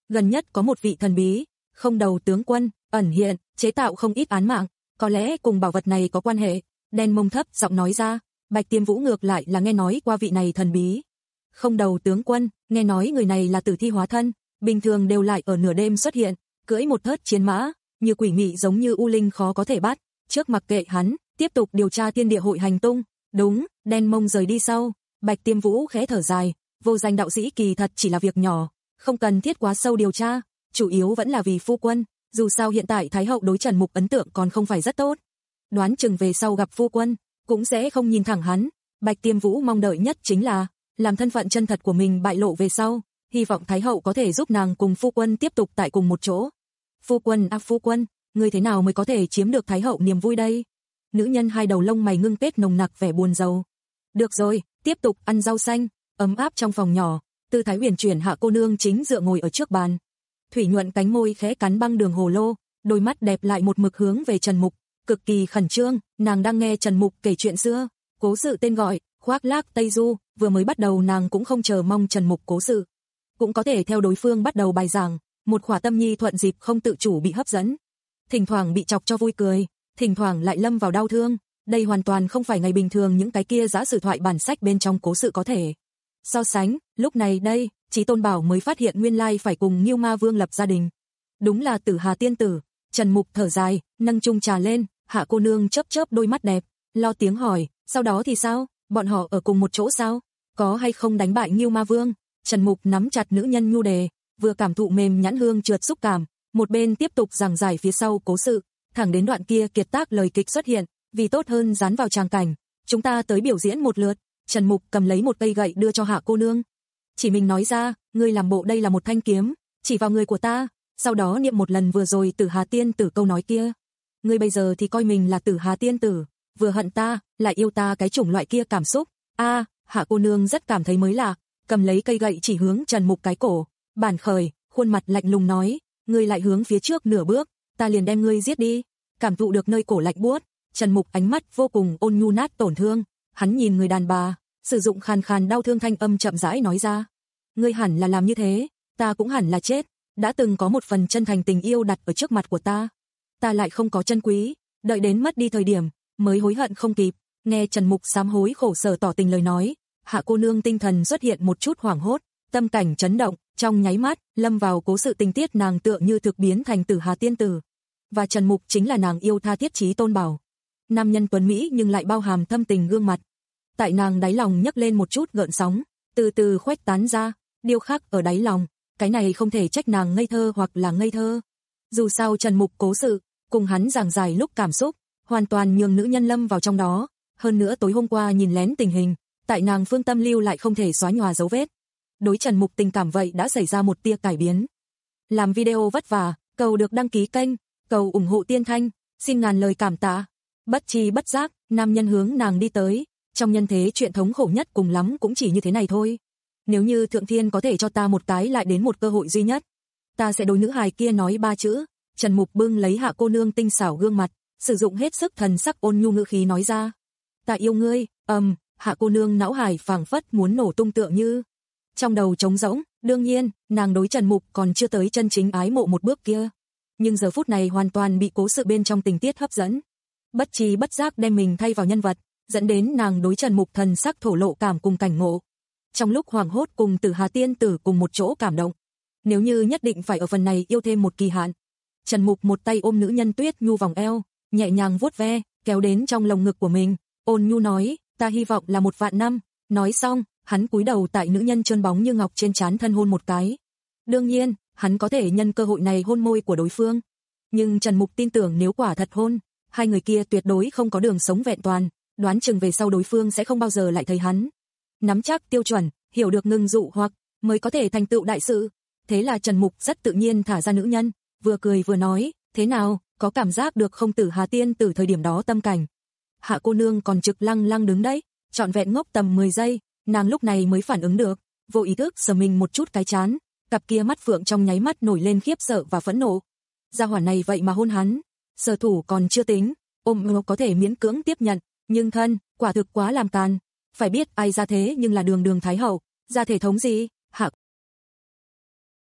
gần nhất có một vị thần bí, không đầu tướng quân, ẩn hiện, chế tạo không ít án mạng, có lẽ cùng bảo vật này có quan hệ. Đen Mông thấp giọng nói ra, Bạch Tiêm Vũ ngược lại là nghe nói qua vị này thần bí. Không đầu tướng quân, nghe nói người này là tử thi hóa thân, bình thường đều lại ở nửa đêm xuất hiện, cưỡi một thớt chiến mã, như quỷ mị giống như u linh khó có thể bắt, trước mặc kệ hắn, tiếp tục điều tra thiên địa hội hành tung. Đúng, Đen Mông rời đi sau, Bạch Tiêm Vũ khẽ thở dài, vô danh đạo sĩ kỳ thật chỉ là việc nhỏ, không cần thiết quá sâu điều tra, chủ yếu vẫn là vì phu quân, dù sao hiện tại Thái hậu đối Trần Mục ấn tượng còn không phải rất tốt. Đoán chừng về sau gặp phu quân, cũng sẽ không nhìn thẳng hắn. Bạch Tiêm Vũ mong đợi nhất chính là, làm thân phận chân thật của mình bại lộ về sau, hy vọng Thái hậu có thể giúp nàng cùng phu quân tiếp tục tại cùng một chỗ. Phu quân à phu quân, người thế nào mới có thể chiếm được Thái hậu niềm vui đây? Nữ nhân hai đầu lông mày ngưng kết nồng nặc vẻ buồn rầu. Được rồi, tiếp tục ăn rau xanh, ấm áp trong phòng nhỏ, Tư Thái Huyền chuyển Hạ cô nương chính dựa ngồi ở trước bàn. Thủy nhuận cánh môi khẽ cắn băng đường hồ lô, đôi mắt đẹp lại một mực hướng về Trần Mục, cực kỳ khẩn trương, nàng đang nghe Trần Mục kể chuyện xưa, cố sự tên gọi, Khoác Lác Tây Du, vừa mới bắt đầu nàng cũng không chờ mong Trần Mục cố sự, cũng có thể theo đối phương bắt đầu bài giảng, một khỏa tâm nhi thuận dịp không tự chủ bị hấp dẫn. Thỉnh thoảng bị chọc cho vui cười, thỉnh thoảng lại lâm vào đau thương, đây hoàn toàn không phải ngày bình thường những cái kia giã sử thoại bản sách bên trong cố sự có thể so sánh. Lúc này đây, Chí Tôn Bảo mới phát hiện nguyên lai phải cùng Ngưu Ma Vương lập gia đình. Đúng là Tử Hà tiên tử. Trần Mục thở dài, nâng chung trà lên, Hạ cô nương chớp chớp đôi mắt đẹp, lo tiếng hỏi, sau đó thì sao, bọn họ ở cùng một chỗ sao, có hay không đánh bại Ngưu Ma Vương? Trần Mục nắm chặt nữ nhân nhu đề, vừa cảm thụ mềm nhãn hương trượt xúc cảm, một bên tiếp tục giảng giải phía sau cố sự, thẳng đến đoạn kia kiệt tác lời kịch xuất hiện, vì tốt hơn dán vào tràng cảnh, chúng ta tới biểu diễn một lượt. Trần Mục cầm lấy một cây gậy đưa cho Hạ cô nương, chỉ mình nói ra, ngươi làm bộ đây là một thanh kiếm, chỉ vào người của ta, sau đó niệm một lần vừa rồi Tử Hà tiên tử câu nói kia. Ngươi bây giờ thì coi mình là Tử Hà tiên tử, vừa hận ta, lại yêu ta cái chủng loại kia cảm xúc. A, à, Hạ cô nương rất cảm thấy mới lạ, cầm lấy cây gậy chỉ hướng Trần Mục cái cổ, bản khởi, khuôn mặt lạnh lùng nói, ngươi lại hướng phía trước nửa bước, ta liền đem ngươi giết đi. Cảm thụ được nơi cổ lạnh buốt, Trần Mục ánh mắt vô cùng ôn nhu nát tổn thương, hắn nhìn người đàn bà, sử dụng khàn khàn đau thương thanh âm chậm rãi nói ra, ngươi hẳn là làm như thế, ta cũng hẳn là chết, đã từng có một phần chân thành tình yêu đặt ở trước mặt của ta, ta lại không có trân quý, đợi đến mất đi thời điểm, mới hối hận không kịp. Nghe Trần Mục sám hối khổ sở tỏ tình lời nói, Hạ cô nương tinh thần xuất hiện một chút hoảng hốt, tâm cảnh chấn động, trong nháy mắt, lâm vào cố sự tình tiết nàng tựa như thực biến thành Tử Hà tiên tử, và Trần Mục chính là nàng yêu tha thiết Chí Tôn Bảo. Nam nhân tuấn mỹ nhưng lại bao hàm thâm tình gương mặt, tại nàng đáy lòng nhấc lên một chút gợn sóng, từ từ khuếch tán ra, điêu khắc ở đáy lòng, cái này không thể trách nàng ngây thơ hoặc là ngây thơ. Dù sao Trần Mục cố sự, cùng hắn giảng giải lúc cảm xúc, hoàn toàn nhường nữ nhân lâm vào trong đó, hơn nữa tối hôm qua nhìn lén tình hình, tại nàng phương tâm lưu lại không thể xóa nhòa dấu vết. Đối Trần Mục tình cảm vậy đã xảy ra một tia cải biến. Làm video vất vả, cầu được đăng ký kênh, cầu ủng hộ Tiên Thanh, xin ngàn lời cảm tạ. Bất chi bất giác, nam nhân hướng nàng đi tới, trong nhân thế chuyện thống khổ nhất cùng lắm cũng chỉ như thế này thôi. Nếu như Thượng Thiên có thể cho ta một cái lại đến một cơ hội duy nhất, ta sẽ đối nữ hài kia nói ba chữ. Trần Mục bưng lấy Hạ cô nương tinh xảo gương mặt, sử dụng hết sức thần sắc ôn nhu ngữ khí nói ra, ta yêu ngươi. Ầm, um, Hạ cô nương não hải phảng phất muốn nổ tung tựa như trong đầu trống rỗng. Đương nhiên, nàng đối Trần Mục còn chưa tới chân chính ái mộ một bước kia, nhưng giờ phút này hoàn toàn bị cố sự bên trong tình tiết hấp dẫn, bất trí bất giác đem mình thay vào nhân vật, dẫn đến nàng đối Trần Mục thần sắc thổ lộ cảm cùng cảnh ngộ. Trong lúc hoảng hốt cùng Tử Hà tiên tử cùng một chỗ cảm động, nếu như nhất định phải ở phần này yêu thêm một kỳ hạn. Trần Mục một tay ôm nữ nhân Tuyết Nhu vòng eo, nhẹ nhàng vuốt ve, kéo đến trong lồng ngực của mình, ôn nhu nói, ta hy vọng là một vạn năm. Nói xong, hắn cúi đầu tại nữ nhân trơn bóng như ngọc trên trán thân hôn một cái. Đương nhiên, hắn có thể nhân cơ hội này hôn môi của đối phương, nhưng Trần Mục tin tưởng nếu quả thật hôn, hai người kia tuyệt đối không có đường sống vẹn toàn, đoán chừng về sau đối phương sẽ không bao giờ lại thấy hắn. Nắm chắc tiêu chuẩn, hiểu được ngừng dụ hoặc, mới có thể thành tựu đại sự. Thế là Trần Mục rất tự nhiên thả ra nữ nhân, vừa cười vừa nói, thế nào, có cảm giác được không Tử Hà tiên tử thời điểm đó tâm cảnh. Hạ cô nương còn trực lăng lăng đứng đấy, trọn vẹn ngốc tầm mười giây, nàng lúc này mới phản ứng được, vô ý thức sờ mình một chút cái chán, cặp kia mắt phượng trong nháy mắt nổi lên khiếp sợ và phẫn nộ. Gia hỏa này vậy mà hôn hắn, sở thủ còn chưa tính, ôm có thể miễn cưỡng tiếp nhận, nhưng thân, quả thực quá làm càn. Phải biết ai ra thế nhưng là đường đường thái hậu, ra thể thống gì, Hạ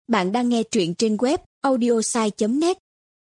Bạn đang nghe truyện trên web audiosai chấm net.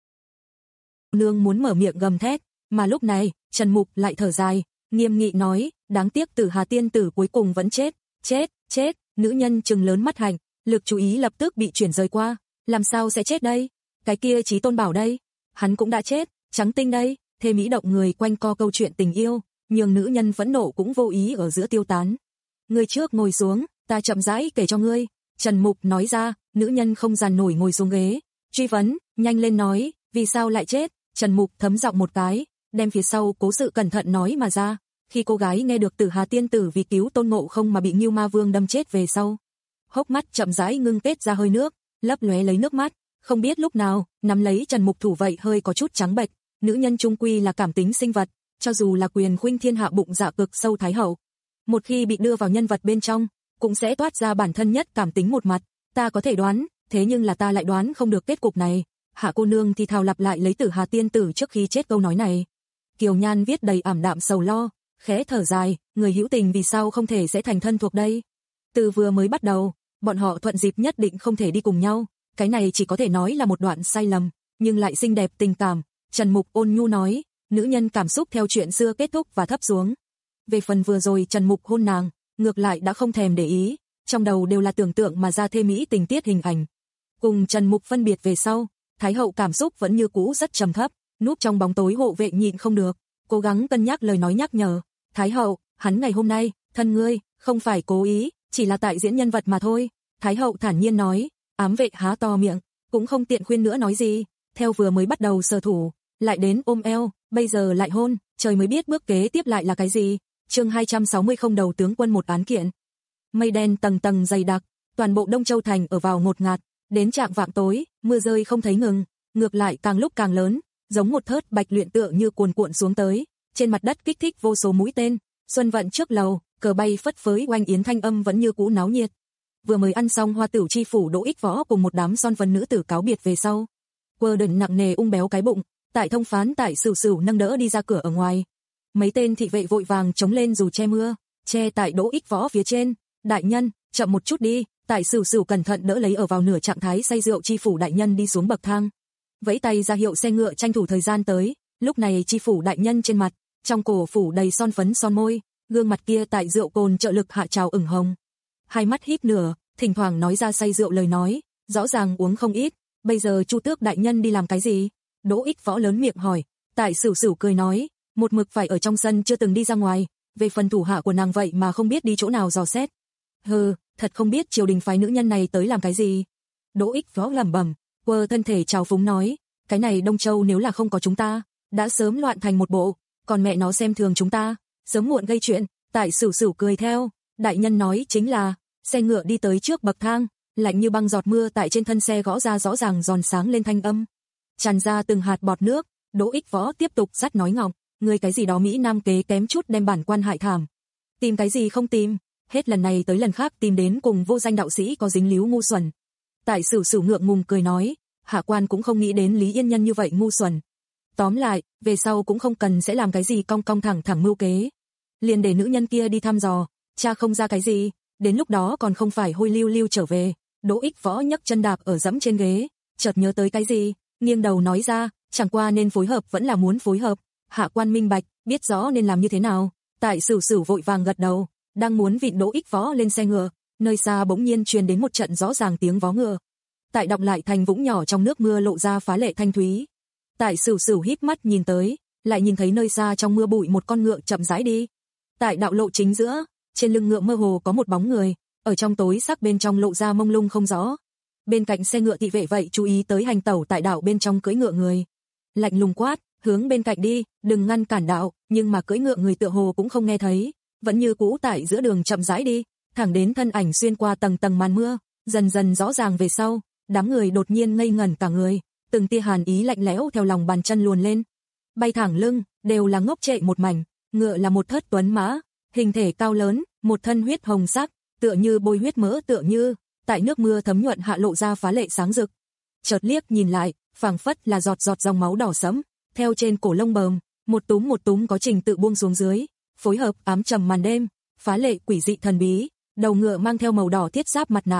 Nương muốn mở miệng gầm thét, mà lúc này, Trần Mục lại thở dài, nghiêm nghị nói, đáng tiếc Tử Hà tiên tử cuối cùng vẫn chết, chết, chết, nữ nhân trừng lớn mắt hạnh, lực chú ý lập tức bị chuyển rời qua, làm sao sẽ chết đây? Cái kia Chí Tôn Bảo đây, hắn cũng đã chết, Trắng Tinh đây, thê mỹ động người quanh co câu chuyện tình yêu, nhường nữ nhân phẫn nộ cũng vô ý ở giữa tiêu tán. Ngươi trước ngồi xuống, ta chậm rãi kể cho ngươi, Trần Mục nói ra, nữ nhân không dằn nổi ngồi xuống ghế, truy vấn, nhanh lên nói, vì sao lại chết? Trần Mục thấm giọng một cái, đem phía sau cố sự cẩn thận nói mà ra. Khi cô gái nghe được Tử Hà tiên tử vì cứu Tôn Ngộ Không mà bị Ngưu Ma Vương đâm chết về sau, hốc mắt chậm rãi ngưng kết ra hơi nước, lấp lóe lấy nước mắt, không biết lúc nào, nắm lấy Trần Mục thủ vậy hơi có chút trắng bệch, nữ nhân chung quy là cảm tính sinh vật, cho dù là quyền khuynh thiên hạ bụng dạ cực sâu thái hậu, một khi bị đưa vào nhân vật bên trong, cũng sẽ toát ra bản thân nhất cảm tính một mặt, ta có thể đoán, thế nhưng là ta lại đoán không được kết cục này. Hạ cô nương thì thào lặp lại lấy Tử Hà tiên tử trước khi chết câu nói này. Kiều Nhan viết đầy ảm đạm sầu lo, khẽ thở dài, người hữu tình vì sao không thể sẽ thành thân thuộc đây? Từ vừa mới bắt đầu, bọn họ thuận dịp nhất định không thể đi cùng nhau, cái này chỉ có thể nói là một đoạn sai lầm, nhưng lại xinh đẹp tình cảm. Trần Mục ôn nhu nói, nữ nhân cảm xúc theo chuyện xưa kết thúc và thấp xuống. Về phần vừa rồi Trần Mục hôn nàng, ngược lại đã không thèm để ý, trong đầu đều là tưởng tượng mà ra thê mỹ tình tiết hình ảnh. Cùng Trần Mục phân biệt về sau, Thái hậu cảm xúc vẫn như cũ rất trầm thấp, núp trong bóng tối hộ vệ nhịn không được, cố gắng cân nhắc lời nói nhắc nhở. Thái hậu, hắn ngày hôm nay, thân ngươi, không phải cố ý, chỉ là tại diễn nhân vật mà thôi. Thái hậu thản nhiên nói, ám vệ há to miệng, cũng không tiện khuyên nữa nói gì, theo vừa mới bắt đầu sờ thủ, lại đến ôm eo, bây giờ lại hôn, trời mới biết bước kế tiếp lại là cái gì. Chương hai trăm sáu mươi không đầu tướng quân một án kiện. Mây đen tầng tầng dày đặc, toàn bộ Đông Châu thành ở vào ngột ngạt, đến trạng vạng tối, mưa rơi không thấy ngừng, ngược lại càng lúc càng lớn, giống một thớt bạch luyện tựa như cuồn cuộn xuống tới, trên mặt đất kích thích vô số mũi tên, xuân vận trước lầu, cờ bay phất phới oanh yến thanh âm vẫn như cũ náo nhiệt. Vừa mới ăn xong Hoa Tửu chi phủ Đỗ Ích Võ cùng một đám son phấn nữ tử cáo biệt về sau, quơ đần nặng nề ung béo cái bụng, tại thông phán tại Sửu Sửu nâng đỡ đi ra cửa ở ngoài. Mấy tên thị vệ vội vàng chống lên dù che mưa, che tại Đỗ Ích Võ phía trên, đại nhân, chậm một chút đi. Tại Sửu Sửu cẩn thận đỡ lấy ở vào nửa trạng thái say rượu chi phủ đại nhân đi xuống bậc thang, vẫy tay ra hiệu xe ngựa tranh thủ thời gian tới. Lúc này chi phủ đại nhân trên mặt, trong cổ phủ đầy son phấn son môi, gương mặt kia tại rượu cồn trợ lực hạ trào ửng hồng, hai mắt híp nửa, thỉnh thoảng nói ra say rượu lời nói, rõ ràng uống không ít. Bây giờ Chu Tước đại nhân đi làm cái gì? Đỗ Ích Võ lớn miệng hỏi. Tại Sửu Sửu cười nói, một mực phải ở trong sân chưa từng đi ra ngoài, về phần thủ hạ của nàng vậy mà không biết đi chỗ nào dò xét. Hừ, thật không biết triều đình phái nữ nhân này tới làm cái gì. Đỗ Ích Võ lẩm bẩm, quơ thân thể trào phúng nói, cái này Đông Châu nếu là không có chúng ta, đã sớm loạn thành một bộ, còn mẹ nó xem thường chúng ta, sớm muộn gây chuyện. Tại Sửu Sửu cười theo, đại nhân nói chính là, xe ngựa đi tới trước bậc thang, lạnh như băng giọt mưa tại trên thân xe gõ ra rõ ràng giòn sáng lên thanh âm, tràn ra từng hạt bọt nước. Đỗ Ích Võ tiếp tục dắt nói ngọng, người cái gì đó Mỹ Nam kế kém chút đem bản quan hại thảm. Tìm cái gì không tìm, hết lần này tới lần khác tìm đến cùng vô danh đạo sĩ có dính líu ngu xuẩn. Tại Sửu Sửu ngượng ngùng cười nói, hạ quan cũng không nghĩ đến Lý Yên Nhân như vậy ngu xuẩn. Tóm lại, về sau cũng không cần sẽ làm cái gì cong cong thẳng thẳng mưu kế, liền để nữ nhân kia đi thăm dò, cha không ra cái gì, đến lúc đó còn không phải hôi lưu lưu trở về. Đỗ Ích Võ nhấc chân đạp ở dẫm trên ghế, chợt nhớ tới cái gì, nghiêng đầu nói ra, chẳng qua nên phối hợp vẫn là muốn phối hợp, hạ quan minh bạch, biết rõ nên làm như thế nào. Tại Sửu Sửu vội vàng gật đầu, đang muốn vịn Đỗ Ích Võ lên xe ngựa, nơi xa bỗng nhiên truyền đến một trận rõ ràng tiếng vó ngựa. Tại đọng lại thành vũng nhỏ trong nước mưa lộ ra phá lệ thanh thúy. Tại Sửu Sửu híp mắt nhìn tới, lại nhìn thấy nơi xa trong mưa bụi một con ngựa chậm rãi đi. Tại đạo lộ chính giữa, trên lưng ngựa mơ hồ có một bóng người, ở trong tối sắc bên trong lộ ra mông lung không rõ. Bên cạnh xe ngựa thị vệ vậy chú ý tới hành tẩu tại đạo bên trong cưỡi ngựa người, lạnh lùng quát, hướng bên cạnh đi, đừng ngăn cản đạo. Nhưng mà cưỡi ngựa người tựa hồ cũng không nghe thấy, vẫn như cũ tại giữa đường chậm rãi đi, thẳng đến thân ảnh xuyên qua tầng tầng màn mưa, dần dần rõ ràng về sau, đám người đột nhiên ngây ngẩn cả người, từng tia hàn ý lạnh lẽo theo lòng bàn chân luồn lên, bay thẳng lưng, đều là ngốc trệ một mảnh. Ngựa là một thớt tuấn mã, hình thể cao lớn, một thân huyết hồng sắc, tựa như bôi huyết mỡ tựa như, tại nước mưa thấm nhuận hạ lộ ra phá lệ sáng rực. Chợt liếc nhìn lại, phảng phất là giọt giọt dòng máu đỏ sẫm, theo trên cổ lông bờm, một túm một túm có trình tự buông xuống dưới, phối hợp ám trầm màn đêm, phá lệ quỷ dị thần bí. Đầu ngựa mang theo màu đỏ thiết giáp mặt nạ,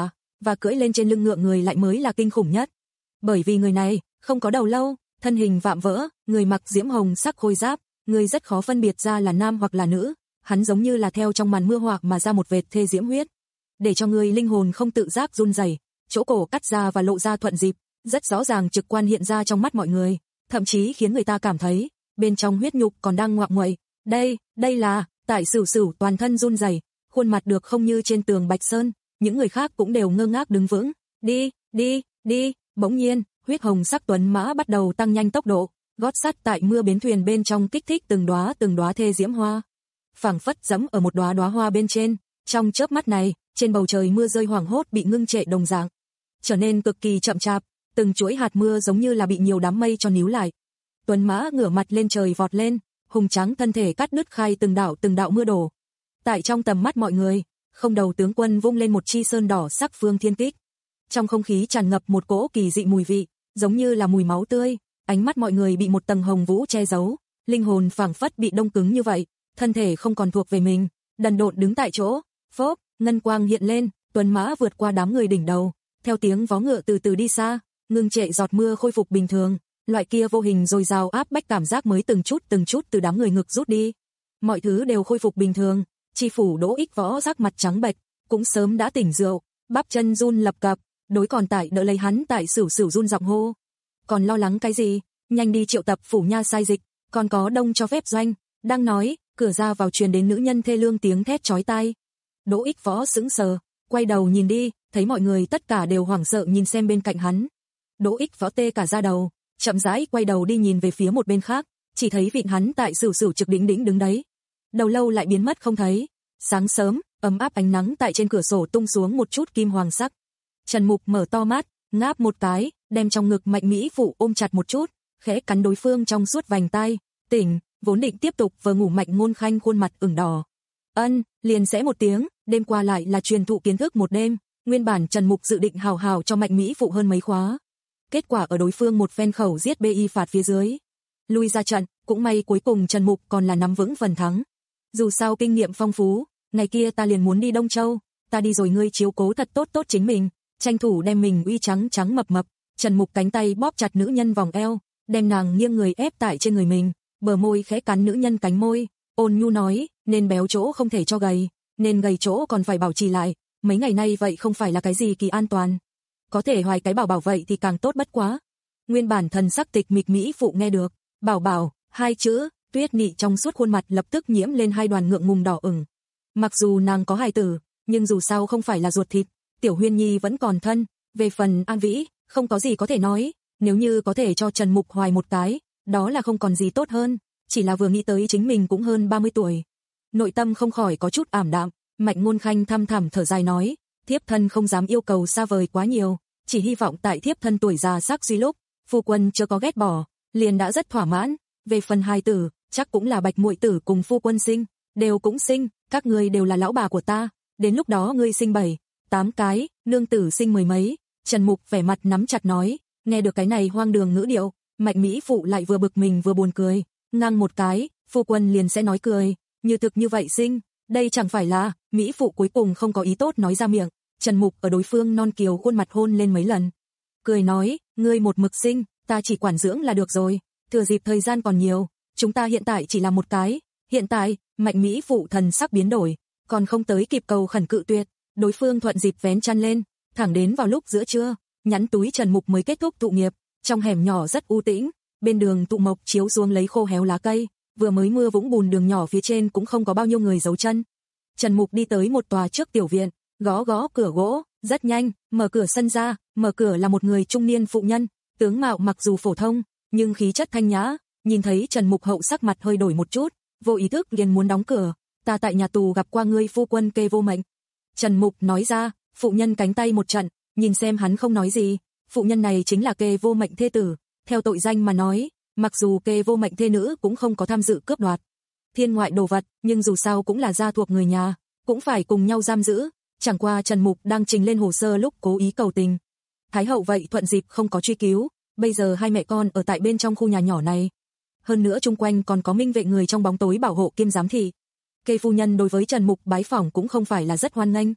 và cưỡi lên trên lưng ngựa người lại mới là kinh khủng nhất. Bởi vì người này không có đầu lâu, thân hình vạm vỡ, người mặc diễm hồng sắc khôi giáp, người rất khó phân biệt ra là nam hoặc là nữ, hắn giống như là theo trong màn mưa hoặc mà ra một vệt thê diễm huyết, để cho người linh hồn không tự giác run rẩy, chỗ cổ cắt ra và lộ ra thuận dịp, rất rõ ràng trực quan hiện ra trong mắt mọi người, thậm chí khiến người ta cảm thấy bên trong huyết nhục còn đang ngoạc nguậy. Đây, đây là, Tại Sửu Sửu toàn thân run rẩy, khuôn mặt được không như trên tường Bạch Sơn, những người khác cũng đều ngơ ngác đứng vững. Đi, đi, đi, bỗng nhiên, huyết hồng sắc tuấn mã bắt đầu tăng nhanh tốc độ, gót sắt tại mưa bến thuyền bên trong kích thích từng đóa từng đóa thê diễm hoa. Phảng phất dẫm ở một đóa đóa hoa bên trên, trong chớp mắt này, trên bầu trời mưa rơi hoảng hốt bị ngưng trệ đồng dạng, trở nên cực kỳ chậm chạp, từng chuỗi hạt mưa giống như là bị nhiều đám mây cho níu lại. Tuấn mã ngửa mặt lên trời vọt lên, hùng tráng thân thể cắt đứt khai từng đạo từng đạo mưa đổ. Tại trong tầm mắt mọi người, không đầu tướng quân vung lên một chi sơn đỏ sắc phương thiên kích. Trong không khí tràn ngập một cỗ kỳ dị mùi vị, giống như là mùi máu tươi, ánh mắt mọi người bị một tầng hồng vũ che giấu, linh hồn phảng phất bị đông cứng như vậy, thân thể không còn thuộc về mình, đần độn đứng tại chỗ. Phốp, ngân quang hiện lên, tuấn mã vượt qua đám người đỉnh đầu, theo tiếng vó ngựa từ từ đi xa, ngưng trệ giọt mưa khôi phục bình thường, loại kia vô hình dồi dào áp bách cảm giác mới từng chút từng chút từ đám người ngực rút đi. Mọi thứ đều khôi phục bình thường, Chi phủ Đỗ Ích Võ sắc mặt trắng bệch, cũng sớm đã tỉnh rượu, bắp chân run lập cập, đối còn Tại đỡ lấy hắn Tại Sửu Sửu run giọng hô. Còn lo lắng cái gì, nhanh đi triệu tập phủ nha sai dịch, còn có đông cho phép doanh. Đang nói, cửa ra vào truyền đến nữ nhân thê lương tiếng thét chói tai. Đỗ Ích Võ sững sờ, quay đầu nhìn đi, thấy mọi người tất cả đều hoảng sợ nhìn xem bên cạnh hắn. Đỗ Ích Võ tê cả da đầu, chậm rãi quay đầu đi nhìn về phía một bên khác, chỉ thấy vịn hắn Tại Sửu Sửu trực đỉnh đỉnh đứng đấy. Đầu lâu lại biến mất không thấy. Sáng sớm, ấm áp ánh nắng tại trên cửa sổ tung xuống một chút kim hoàng sắc. Trần Mục mở to mắt, ngáp một cái, đem trong ngực Mạnh Mỹ phụ ôm chặt một chút, khẽ cắn đối phương trong suốt vành tai. Tỉnh, vốn định tiếp tục vừa ngủ Mạnh Ngôn Khanh khuôn mặt ửng đỏ. Ân, liền sẽ một tiếng, đêm qua lại là truyền thụ kiến thức một đêm, nguyên bản Trần Mục dự định hào hào cho Mạnh Mỹ phụ hơn mấy khóa. Kết quả ở đối phương một phen khẩu giết bê y phạt phía dưới, lui ra trận, cũng may cuối cùng Trần Mục còn là nắm vững phần thắng. Dù sao kinh nghiệm phong phú, ngày kia ta liền muốn đi Đông Châu, ta đi rồi ngươi chiếu cố thật tốt tốt chính mình, tranh thủ đem mình uy trắng trắng mập mập. Trần Mục cánh tay bóp chặt nữ nhân vòng eo, đem nàng nghiêng người ép tại trên người mình, bờ môi khẽ cắn nữ nhân cánh môi, ôn nhu nói, nên béo chỗ không thể cho gầy, nên gầy chỗ còn phải bảo trì lại, mấy ngày nay vậy không phải là cái gì kỳ an toàn. Có thể hoài cái bảo bảo vậy thì càng tốt bất quá. Nguyên bản thần sắc tịch mịch Mỹ phụ nghe được, bảo bảo, hai chữ, Tuyết Nị trong suốt khuôn mặt lập tức nhiễm lên hai đoàn ngượng ngùng đỏ ửng. Mặc dù nàng có hài tử, nhưng dù sao không phải là ruột thịt, Tiểu Huyên Nhi vẫn còn thân, về phần An Vĩ, không có gì có thể nói, nếu như có thể cho Trần Mục hoài một cái, đó là không còn gì tốt hơn, chỉ là vừa nghĩ tới chính mình cũng hơn ba mươi tuổi. Nội tâm không khỏi có chút ảm đạm, Mạnh Ngôn Khanh thăm thẳm thở dài nói, thiếp thân không dám yêu cầu xa vời quá nhiều, chỉ hy vọng tại thiếp thân tuổi già sắc duy lúc, phu quân chưa có ghét bỏ, liền đã rất thỏa mãn, về phần hài tử, chắc cũng là Bạch muội tử cùng phu quân sinh, đều cũng sinh, các ngươi đều là lão bà của ta, đến lúc đó ngươi sinh bảy, tám cái, nương tử sinh mười mấy. Trần Mục vẻ mặt nắm chặt nói, nghe được cái này hoang đường ngữ điệu, Mạnh Mỹ phụ lại vừa bực mình vừa buồn cười, ngang một cái, phu quân liền sẽ nói cười, như thực như vậy sinh, đây chẳng phải là, Mỹ phụ cuối cùng không có ý tốt nói ra miệng, Trần Mục ở đối phương non kiều khuôn mặt hôn lên mấy lần, cười nói, ngươi một mực sinh, ta chỉ quản dưỡng là được rồi, thừa dịp thời gian còn nhiều, chúng ta hiện tại chỉ là một cái, hiện tại, Mạnh Mỹ phụ thần sắc biến đổi, còn không tới kịp cầu khẩn cự tuyệt, đối phương thuận dịp vén chăn lên, thẳng đến vào lúc giữa trưa, nhắn túi Trần Mục mới kết thúc tụ nghiệp, trong hẻm nhỏ rất u tĩnh, bên đường tụ mộc chiếu xuống lấy khô héo lá cây, vừa mới mưa vũng bùn đường nhỏ phía trên cũng không có bao nhiêu người giấu chân. Trần Mục đi tới một tòa trước tiểu viện, gõ gõ cửa gỗ, rất nhanh, mở cửa sân ra, mở cửa là một người trung niên phụ nhân, tướng mạo mặc dù phổ thông, nhưng khí chất thanh nhã, nhìn thấy Trần Mục hậu sắc mặt hơi đổi một chút, vô ý thức liền muốn đóng cửa, ta tại nhà tù gặp qua ngươi phu quân Kê Vô Mệnh. Trần Mục nói ra, phụ nhân cánh tay một trận, nhìn xem hắn không nói gì, phụ nhân này chính là Kê Vô Mệnh thê tử, theo tội danh mà nói, mặc dù Kê Vô Mệnh thê nữ cũng không có tham dự cướp đoạt thiên ngoại đồ vật, nhưng dù sao cũng là gia thuộc người nhà, cũng phải cùng nhau giam giữ, chẳng qua Trần Mục đang trình lên hồ sơ lúc cố ý cầu tình. Thái hậu vậy thuận dịp không có truy cứu, bây giờ hai mẹ con ở tại bên trong khu nhà nhỏ này. Hơn nữa chung quanh còn có minh vệ người trong bóng tối bảo hộ kiêm giám thị. Kê phu nhân đối với Trần Mục bái phỏng cũng không phải là rất hoan nghênh.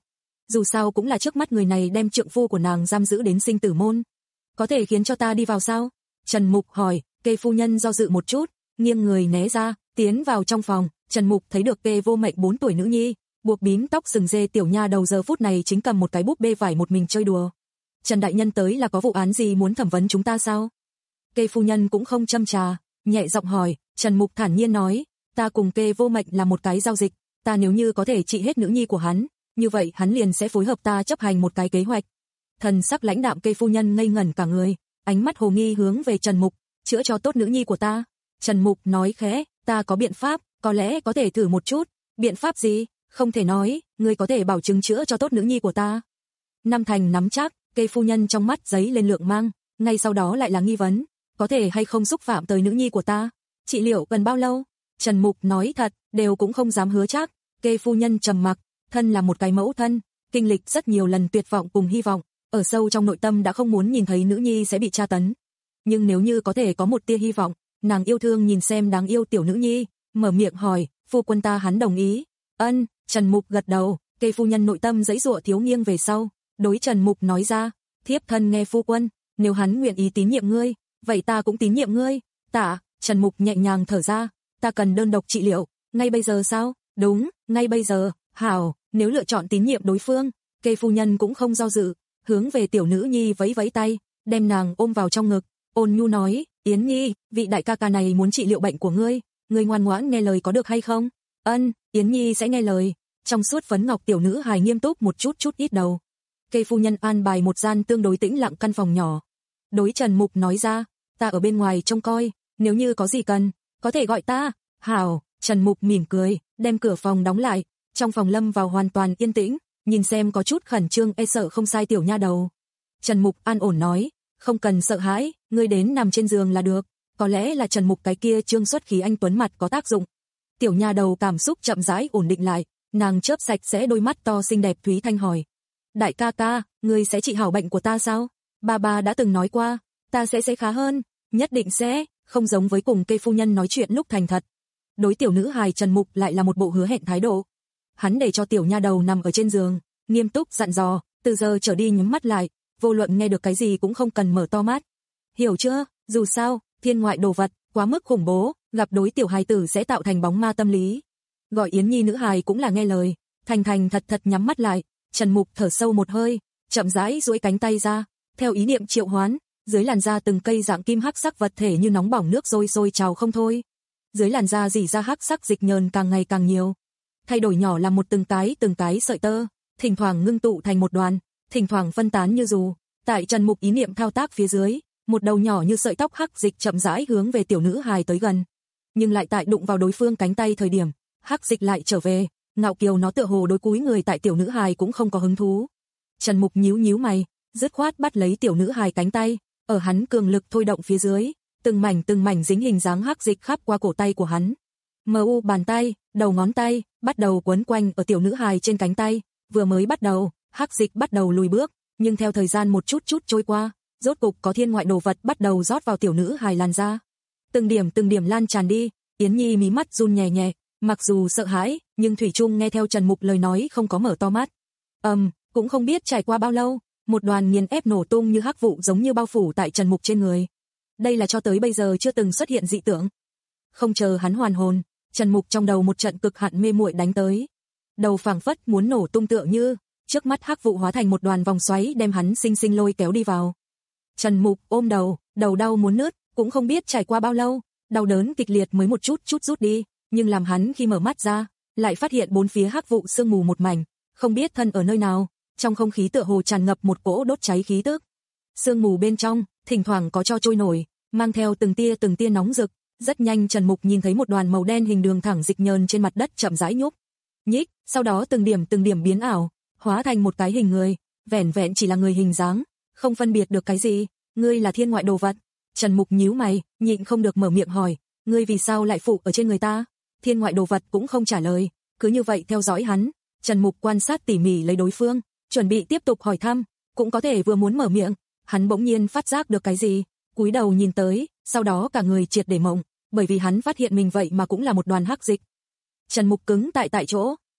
dù sao cũng là trước mắt người này đem trượng phu của nàng giam giữ đến sinh tử môn. Có thể khiến cho ta đi vào sao? Trần Mục hỏi. Kê phu nhân do dự một chút, nghiêng người né ra, tiến vào trong phòng. Trần Mục thấy được Kê Vô Mệnh bốn tuổi nữ nhi, buộc bím tóc sừng dê tiểu nha đầu giờ phút này chính cầm một cái búp bê vải một mình chơi đùa. Trần đại nhân tới là có vụ án gì muốn thẩm vấn chúng ta sao? Kê phu nhân cũng không châm trà, nhẹ giọng hỏi. Trần Mục thản nhiên nói, ta cùng Kê Vô Mệnh là một cái giao dịch, ta nếu như có thể trị hết nữ nhi của hắn, như vậy hắn liền sẽ phối hợp ta chấp hành một cái kế hoạch. Thần sắc lãnh đạm Kê phu nhân ngây ngẩn cả người, ánh mắt hồ nghi hướng về Trần Mục, chữa cho tốt nữ nhi của ta. Trần Mục nói khẽ, ta có biện pháp, có lẽ có thể thử một chút. Biện pháp gì? Không thể nói, ngươi có thể bảo chứng chữa cho tốt nữ nhi của ta. Năm thành nắm chắc. Kê phu nhân trong mắt giấy lên lượng mang, ngay sau đó lại là nghi vấn, có thể hay không xúc phạm tới nữ nhi của ta? Trị liệu cần bao lâu? Trần Mục nói thật, đều cũng không dám hứa chắc. Kê phu nhân trầm mặc, thân là một cái mẫu thân, kinh lịch rất nhiều lần tuyệt vọng cùng hy vọng, ở sâu trong nội tâm đã không muốn nhìn thấy nữ nhi sẽ bị tra tấn. Nhưng nếu như có thể có một tia hy vọng, nàng yêu thương nhìn xem đáng yêu tiểu nữ nhi, mở miệng hỏi, phu quân ta hắn đồng ý. Ân, Trần Mục gật đầu. Kê phu nhân nội tâm giãy giụa thiếu nghiêng về sau, đối Trần Mục nói ra, thiếp thân nghe phu quân, nếu hắn nguyện ý tín nhiệm ngươi, vậy ta cũng tín nhiệm ngươi. Tạ. Trần Mục nhẹ nhàng thở ra, ta cần đơn độc trị liệu, ngay bây giờ sao? Đúng, ngay bây giờ. Hảo, nếu lựa chọn tín nhiệm đối phương. Kê phu nhân cũng không do dự, hướng về tiểu nữ nhi vẫy vẫy tay, đem nàng ôm vào trong ngực, ôn nhu nói, Yến Nhi, vị đại ca ca này muốn trị liệu bệnh của ngươi, ngươi ngoan ngoãn nghe lời có được hay không? Ân, Yến Nhi sẽ nghe lời. Trong suốt phấn ngọc tiểu nữ hài nghiêm túc một chút chút ít đầu. Kê phu nhân an bài một gian tương đối tĩnh lặng căn phòng nhỏ. Đối Trần Mục nói ra, ta ở bên ngoài trông coi, nếu như có gì cần, có thể gọi ta. Hảo. Trần Mục mỉm cười, đem cửa phòng đóng lại, trong phòng lâm vào hoàn toàn yên tĩnh, nhìn xem có chút khẩn trương e sợ không sai tiểu nha đầu. Trần Mục an ổn nói, không cần sợ hãi, ngươi đến nằm trên giường là được. Có lẽ là Trần Mục cái kia trương xuất khí anh tuấn mặt có tác dụng. Tiểu nha đầu cảm xúc chậm rãi ổn định lại, nàng chớp sạch sẽ đôi mắt to xinh đẹp thúy thanh hỏi, đại ca ca, ngươi sẽ trị hảo bệnh của ta sao? Ba ba đã từng nói qua, ta sẽ sẽ khá hơn, nhất định sẽ, không giống với cùng Kê phu nhân nói chuyện lúc thành thật. Đối tiểu nữ hài Trần Mục lại là một bộ hứa hẹn thái độ. Hắn để cho tiểu nha đầu nằm ở trên giường, nghiêm túc dặn dò, từ giờ trở đi nhắm mắt lại, vô luận nghe được cái gì cũng không cần mở to mắt. Hiểu chưa? Dù sao, thiên ngoại đồ vật quá mức khủng bố, gặp đối tiểu hài tử sẽ tạo thành bóng ma tâm lý. Gọi Yến Nhi nữ hài cũng là nghe lời, thành thành thật thật nhắm mắt lại. Trần Mục thở sâu một hơi, chậm rãi duỗi cánh tay ra, theo ý niệm triệu hoán, dưới làn da từng cây dạng kim hắc sắc vật thể như nóng bỏng nước sôi sôi trào không thôi. Dưới làn da rỉ ra hắc sắc dịch nhờn càng ngày càng nhiều, thay đổi nhỏ là một từng cái từng cái sợi tơ, thỉnh thoảng ngưng tụ thành một đoàn, thỉnh thoảng phân tán như dù. Tại Trần Mục ý niệm thao tác phía dưới, một đầu nhỏ như sợi tóc hắc dịch chậm rãi hướng về tiểu nữ hài tới gần, nhưng lại tại đụng vào đối phương cánh tay thời điểm, hắc dịch lại trở về, ngạo kiều nó tựa hồ đối cúi người tại tiểu nữ hài cũng không có hứng thú. Trần Mục nhíu nhíu mày, dứt khoát bắt lấy tiểu nữ hài cánh tay, ở hắn cường lực thôi động phía dưới, từng mảnh từng mảnh dính hình dáng hắc dịch khắp qua cổ tay của hắn. Mờ u bàn tay, đầu ngón tay bắt đầu quấn quanh ở tiểu nữ hài trên cánh tay, vừa mới bắt đầu, hắc dịch bắt đầu lùi bước, nhưng theo thời gian một chút chút trôi qua, rốt cục có thiên ngoại đồ vật bắt đầu rót vào tiểu nữ hài làn da. Từng điểm từng điểm lan tràn đi, Yến Nhi mí mắt run nhẹ nhẹ, mặc dù sợ hãi, nhưng thủy chung nghe theo Trần Mục lời nói không có mở to mắt. Ầm, um, cũng không biết trải qua bao lâu, một đoàn nghiền ép nổ tung như hắc vụ giống như bao phủ tại Trần Mục trên người. Đây là cho tới bây giờ chưa từng xuất hiện dị tượng. Không chờ hắn hoàn hồn, Trần Mục trong đầu một trận cực hạn mê muội đánh tới. Đầu phảng phất muốn nổ tung tựa như, trước mắt hắc vụ hóa thành một đoàn vòng xoáy đem hắn sinh sinh lôi kéo đi vào. Trần Mục ôm đầu, đầu đau muốn nứt, cũng không biết trải qua bao lâu, đau đớn kịch liệt mới một chút chút rút đi, nhưng làm hắn khi mở mắt ra, lại phát hiện bốn phía hắc vụ sương mù một mảnh, không biết thân ở nơi nào, trong không khí tựa hồ tràn ngập một cỗ đốt cháy khí tức. Sương mù bên trong, thỉnh thoảng có tro trôi nổi, mang theo từng tia từng tia nóng rực, rất nhanh Trần Mục nhìn thấy một đoàn màu đen hình đường thẳng dịch nhờn trên mặt đất chậm rãi nhúc nhích, sau đó từng điểm từng điểm biến ảo, hóa thành một cái hình người, vẻn vẹn chỉ là người hình dáng, không phân biệt được cái gì, ngươi là thiên ngoại đồ vật. Trần Mục nhíu mày, nhịn không được mở miệng hỏi, ngươi vì sao lại phụ ở trên người ta? Thiên ngoại đồ vật cũng không trả lời, cứ như vậy theo dõi hắn. Trần Mục quan sát tỉ mỉ lấy đối phương, chuẩn bị tiếp tục hỏi thăm, cũng có thể vừa muốn mở miệng, hắn bỗng nhiên phát giác được cái gì, cúi đầu nhìn tới, sau đó cả người triệt để mộng, bởi vì hắn phát hiện mình vậy mà cũng là một đoàn hắc dịch. Trần Mục cứng tại tại chỗ,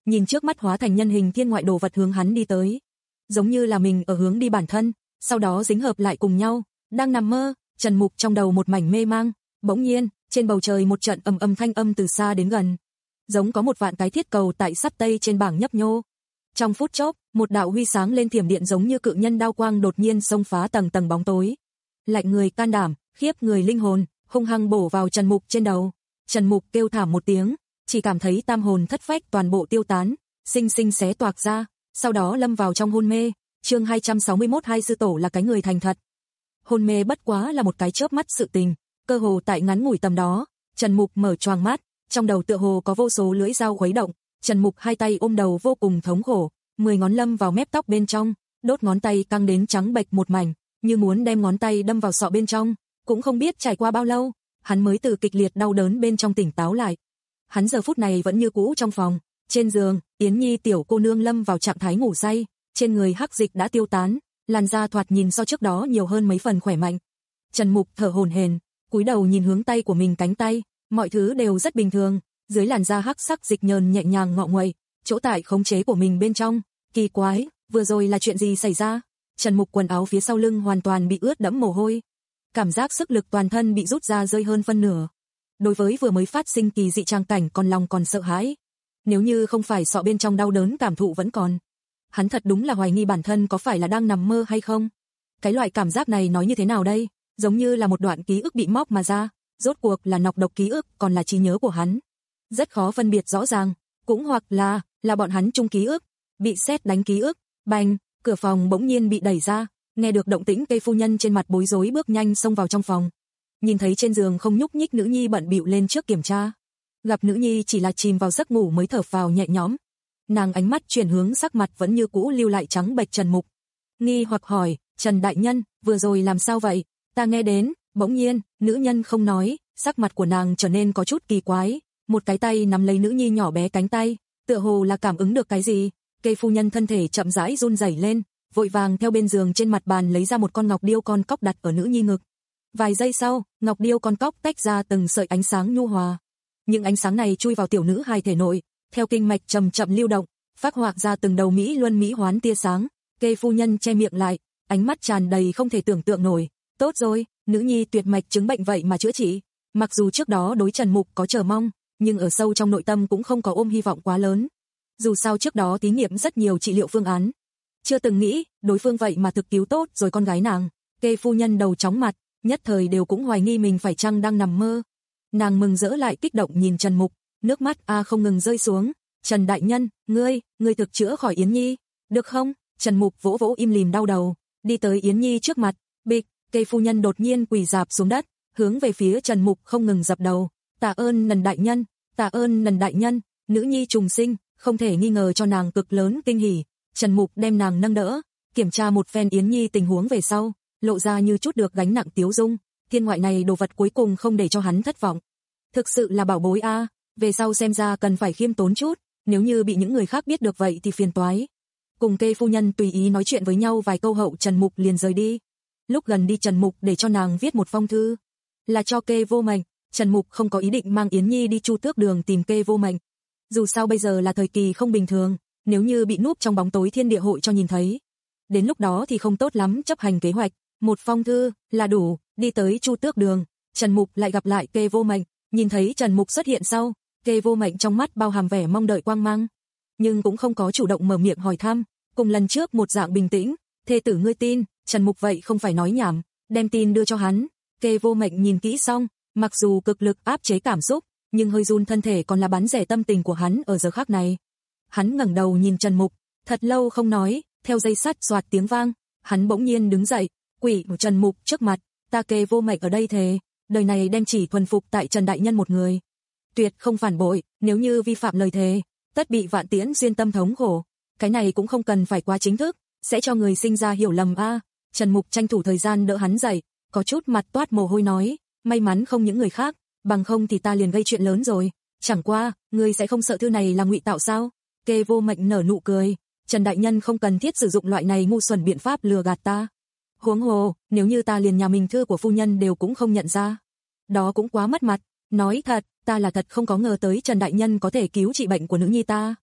nhìn trước mắt hóa thành nhân hình thiên ngoại đồ vật hướng hắn đi tới. Giống như là mình ở hướng đi bản thân, sau đó dính hợp lại cùng nhau, đang nằm mơ, Trần Mục trong đầu một mảnh mê mang, bỗng nhiên, trên bầu trời một trận ầm ầm thanh âm từ xa đến gần. Giống có một vạn cái thiết cầu tại sắt tây trên bảng nhấp nhô. Trong phút chốc, một đạo huy sáng lên thiểm điện giống như cự nhân đao quang đột nhiên xông phá tầng tầng bóng tối. Lạnh người can đảm, khiếp người linh hồn, hung hăng bổ vào Trần Mục trên đầu. Trần Mục kêu thảm một tiếng, chỉ cảm thấy tam hồn thất phách toàn bộ tiêu tán, sinh sinh xé toạc ra, sau đó lâm vào trong hôn mê. Chương hai trăm sáu mươi mốt Hai sư tổ là cái người thành thật. Hôn mê bất quá là một cái chớp mắt sự tình, cơ hồ tại ngắn ngủi tầm đó, Trần Mục mở choàng mắt, trong đầu tựa hồ có vô số lưỡi dao khuấy động, Trần Mục hai tay ôm đầu vô cùng thống khổ, mười ngón lâm vào mép tóc bên trong, đốt ngón tay căng đến trắng bệch một mảnh, như muốn đem ngón tay đâm vào sọ bên trong, cũng không biết trải qua bao lâu, hắn mới từ kịch liệt đau đớn bên trong tỉnh táo lại. Hắn giờ phút này vẫn như cũ trong phòng, trên giường, Yến Nhi tiểu cô nương lâm vào trạng thái ngủ say, trên người hắc dịch đã tiêu tán, làn da thoạt nhìn so trước đó nhiều hơn mấy phần khỏe mạnh. Trần Mục thở hổn hển, cúi đầu nhìn hướng tay của mình cánh tay, mọi thứ đều rất bình thường, dưới làn da hắc sắc dịch nhờn nhẹ nhàng ngọ nguậy, chỗ tại khống chế của mình bên trong, kỳ quái, vừa rồi là chuyện gì xảy ra? Trần Mục quần áo phía sau lưng hoàn toàn bị ướt đẫm mồ hôi, cảm giác sức lực toàn thân bị rút ra rơi hơn phân nửa. Đối với vừa mới phát sinh kỳ dị trang cảnh còn lòng còn sợ hãi. Nếu như không phải sọ bên trong đau đớn cảm thụ vẫn còn, hắn thật đúng là hoài nghi bản thân có phải là đang nằm mơ hay không. Cái loại cảm giác này nói như thế nào đây? Giống như là một đoạn ký ức bị móc mà ra, rốt cuộc là nọc độc ký ức còn là trí nhớ của hắn. Rất khó phân biệt rõ ràng, cũng hoặc là, là bọn hắn chung ký ức, bị sét đánh ký ức. Bành, cửa phòng bỗng nhiên bị đẩy ra, nghe được động tĩnh Cây phu nhân trên mặt bối rối bước nhanh xông vào trong phòng. Nhìn thấy trên giường không nhúc nhích nữ nhi bận bịu lên trước kiểm tra. Gặp nữ nhi chỉ là chìm vào giấc ngủ mới thở phào nhẹ nhõm. Nàng ánh mắt chuyển hướng sắc mặt vẫn như cũ lưu lại trắng bệch Trần Mục. Nghi hoặc hỏi, Trần đại nhân, vừa rồi làm sao vậy? Ta nghe đến, bỗng nhiên, nữ nhân không nói, sắc mặt của nàng trở nên có chút kỳ quái. Một cái tay nắm lấy nữ nhi nhỏ bé cánh tay, tựa hồ là cảm ứng được cái gì. Cây phu nhân thân thể chậm rãi run rẩy lên, vội vàng theo bên giường trên mặt bàn lấy ra một con ngọc điêu con cóc đặt ở nữ nhi ngực. Vài giây sau, ngọc điêu con cóc tách ra từng sợi ánh sáng nhu hòa. Những ánh sáng này chui vào tiểu nữ hài thể nội, theo kinh mạch chậm chậm lưu động, phác họa ra từng đầu mỹ luân mỹ hoán tia sáng. Cây phu nhân che miệng lại, ánh mắt tràn đầy không thể tưởng tượng nổi. Tốt rồi, nữ nhi tuyệt mạch chứng bệnh vậy mà chữa trị. Mặc dù trước đó đối Trần Mục có chờ mong, nhưng ở sâu trong nội tâm cũng không có ôm hy vọng quá lớn. Dù sao trước đó thí nghiệm rất nhiều trị liệu phương án, chưa từng nghĩ đối phương vậy mà thực cứu tốt rồi con gái nàng. Kê phu nhân đầu chóng mặt, nhất thời đều cũng hoài nghi mình phải chăng đang nằm mơ. Nàng mừng rỡ lại kích động nhìn Trần Mục, nước mắt a không ngừng rơi xuống. Trần đại nhân, ngươi, ngươi thực chữa khỏi Yến Nhi, được không? Trần Mục vỗ vỗ im lìm đau đầu, đi tới Yến Nhi trước mặt, bịch, Kê phu nhân đột nhiên quỳ rạp xuống đất, hướng về phía Trần Mục không ngừng dập đầu. Tạ ơn Nần đại nhân, tạ ơn Nần đại nhân, nữ nhi trùng sinh, không thể nghi ngờ cho nàng cực lớn kinh hỉ. Trần Mục đem nàng nâng đỡ, kiểm tra một phen Yến Nhi tình huống về sau, lộ ra như chút được gánh nặng tiếu dung, thiên ngoại này đồ vật cuối cùng không để cho hắn thất vọng. Thực sự là bảo bối a, về sau xem ra cần phải khiêm tốn chút, nếu như bị những người khác biết được vậy thì phiền toái. Cùng Kê phu nhân tùy ý nói chuyện với nhau vài câu hậu Trần Mục liền rời đi. Lúc gần đi Trần Mục để cho nàng viết một phong thư, là cho Kê Vô Mệnh. Trần Mục không có ý định mang Yến Nhi đi Chu Tước Đường tìm Kê Vô Mệnh. Dù sao bây giờ là thời kỳ không bình thường, nếu như bị núp trong bóng tối thiên địa hội cho nhìn thấy, đến lúc đó thì không tốt lắm chấp hành kế hoạch. Một phong thư là đủ. Đi tới Chu Tước Đường, Trần Mục lại gặp lại Kê Vô Mệnh. Nhìn thấy Trần Mục xuất hiện sau, Kê Vô Mệnh trong mắt bao hàm vẻ mong đợi quang mang, nhưng cũng không có chủ động mở miệng hỏi thăm, cùng lần trước một dạng bình tĩnh. Thê tử ngươi tin? Trần Mục vậy không phải nói nhảm, đem tin đưa cho hắn. Kê Vô Mệnh nhìn kỹ xong, mặc dù cực lực áp chế cảm xúc, nhưng hơi run thân thể còn là bán rẻ tâm tình của hắn ở giờ khắc này. Hắn ngẩng đầu nhìn Trần Mục, thật lâu không nói, theo dây sắt xoạt tiếng vang, hắn bỗng nhiên đứng dậy, quỳ ở Trần Mục trước mặt. Ta Kê Vô Mệnh ở đây thề, đời này đem chỉ thuần phục tại Trần đại nhân một người, tuyệt không phản bội, nếu như vi phạm lời thề, tất bị vạn tiễn xuyên tâm thống khổ. Cái này cũng không cần phải quá chính thức, sẽ cho người sinh ra hiểu lầm a. Trần Mục tranh thủ thời gian đỡ hắn dậy, có chút mặt toát mồ hôi nói, may mắn không những người khác, bằng không thì ta liền gây chuyện lớn rồi. Chẳng qua, ngươi sẽ không sợ thư này là ngụy tạo sao? Kê Vô Mệnh nở nụ cười, Trần đại nhân không cần thiết sử dụng loại này ngu xuẩn biện pháp lừa gạt ta. Huống hồ, nếu như ta liền nhà mình thư của phu nhân đều cũng không nhận ra, đó cũng quá mất mặt. Nói thật, ta là thật không có ngờ tới Trần đại nhân có thể cứu trị bệnh của nữ nhi ta.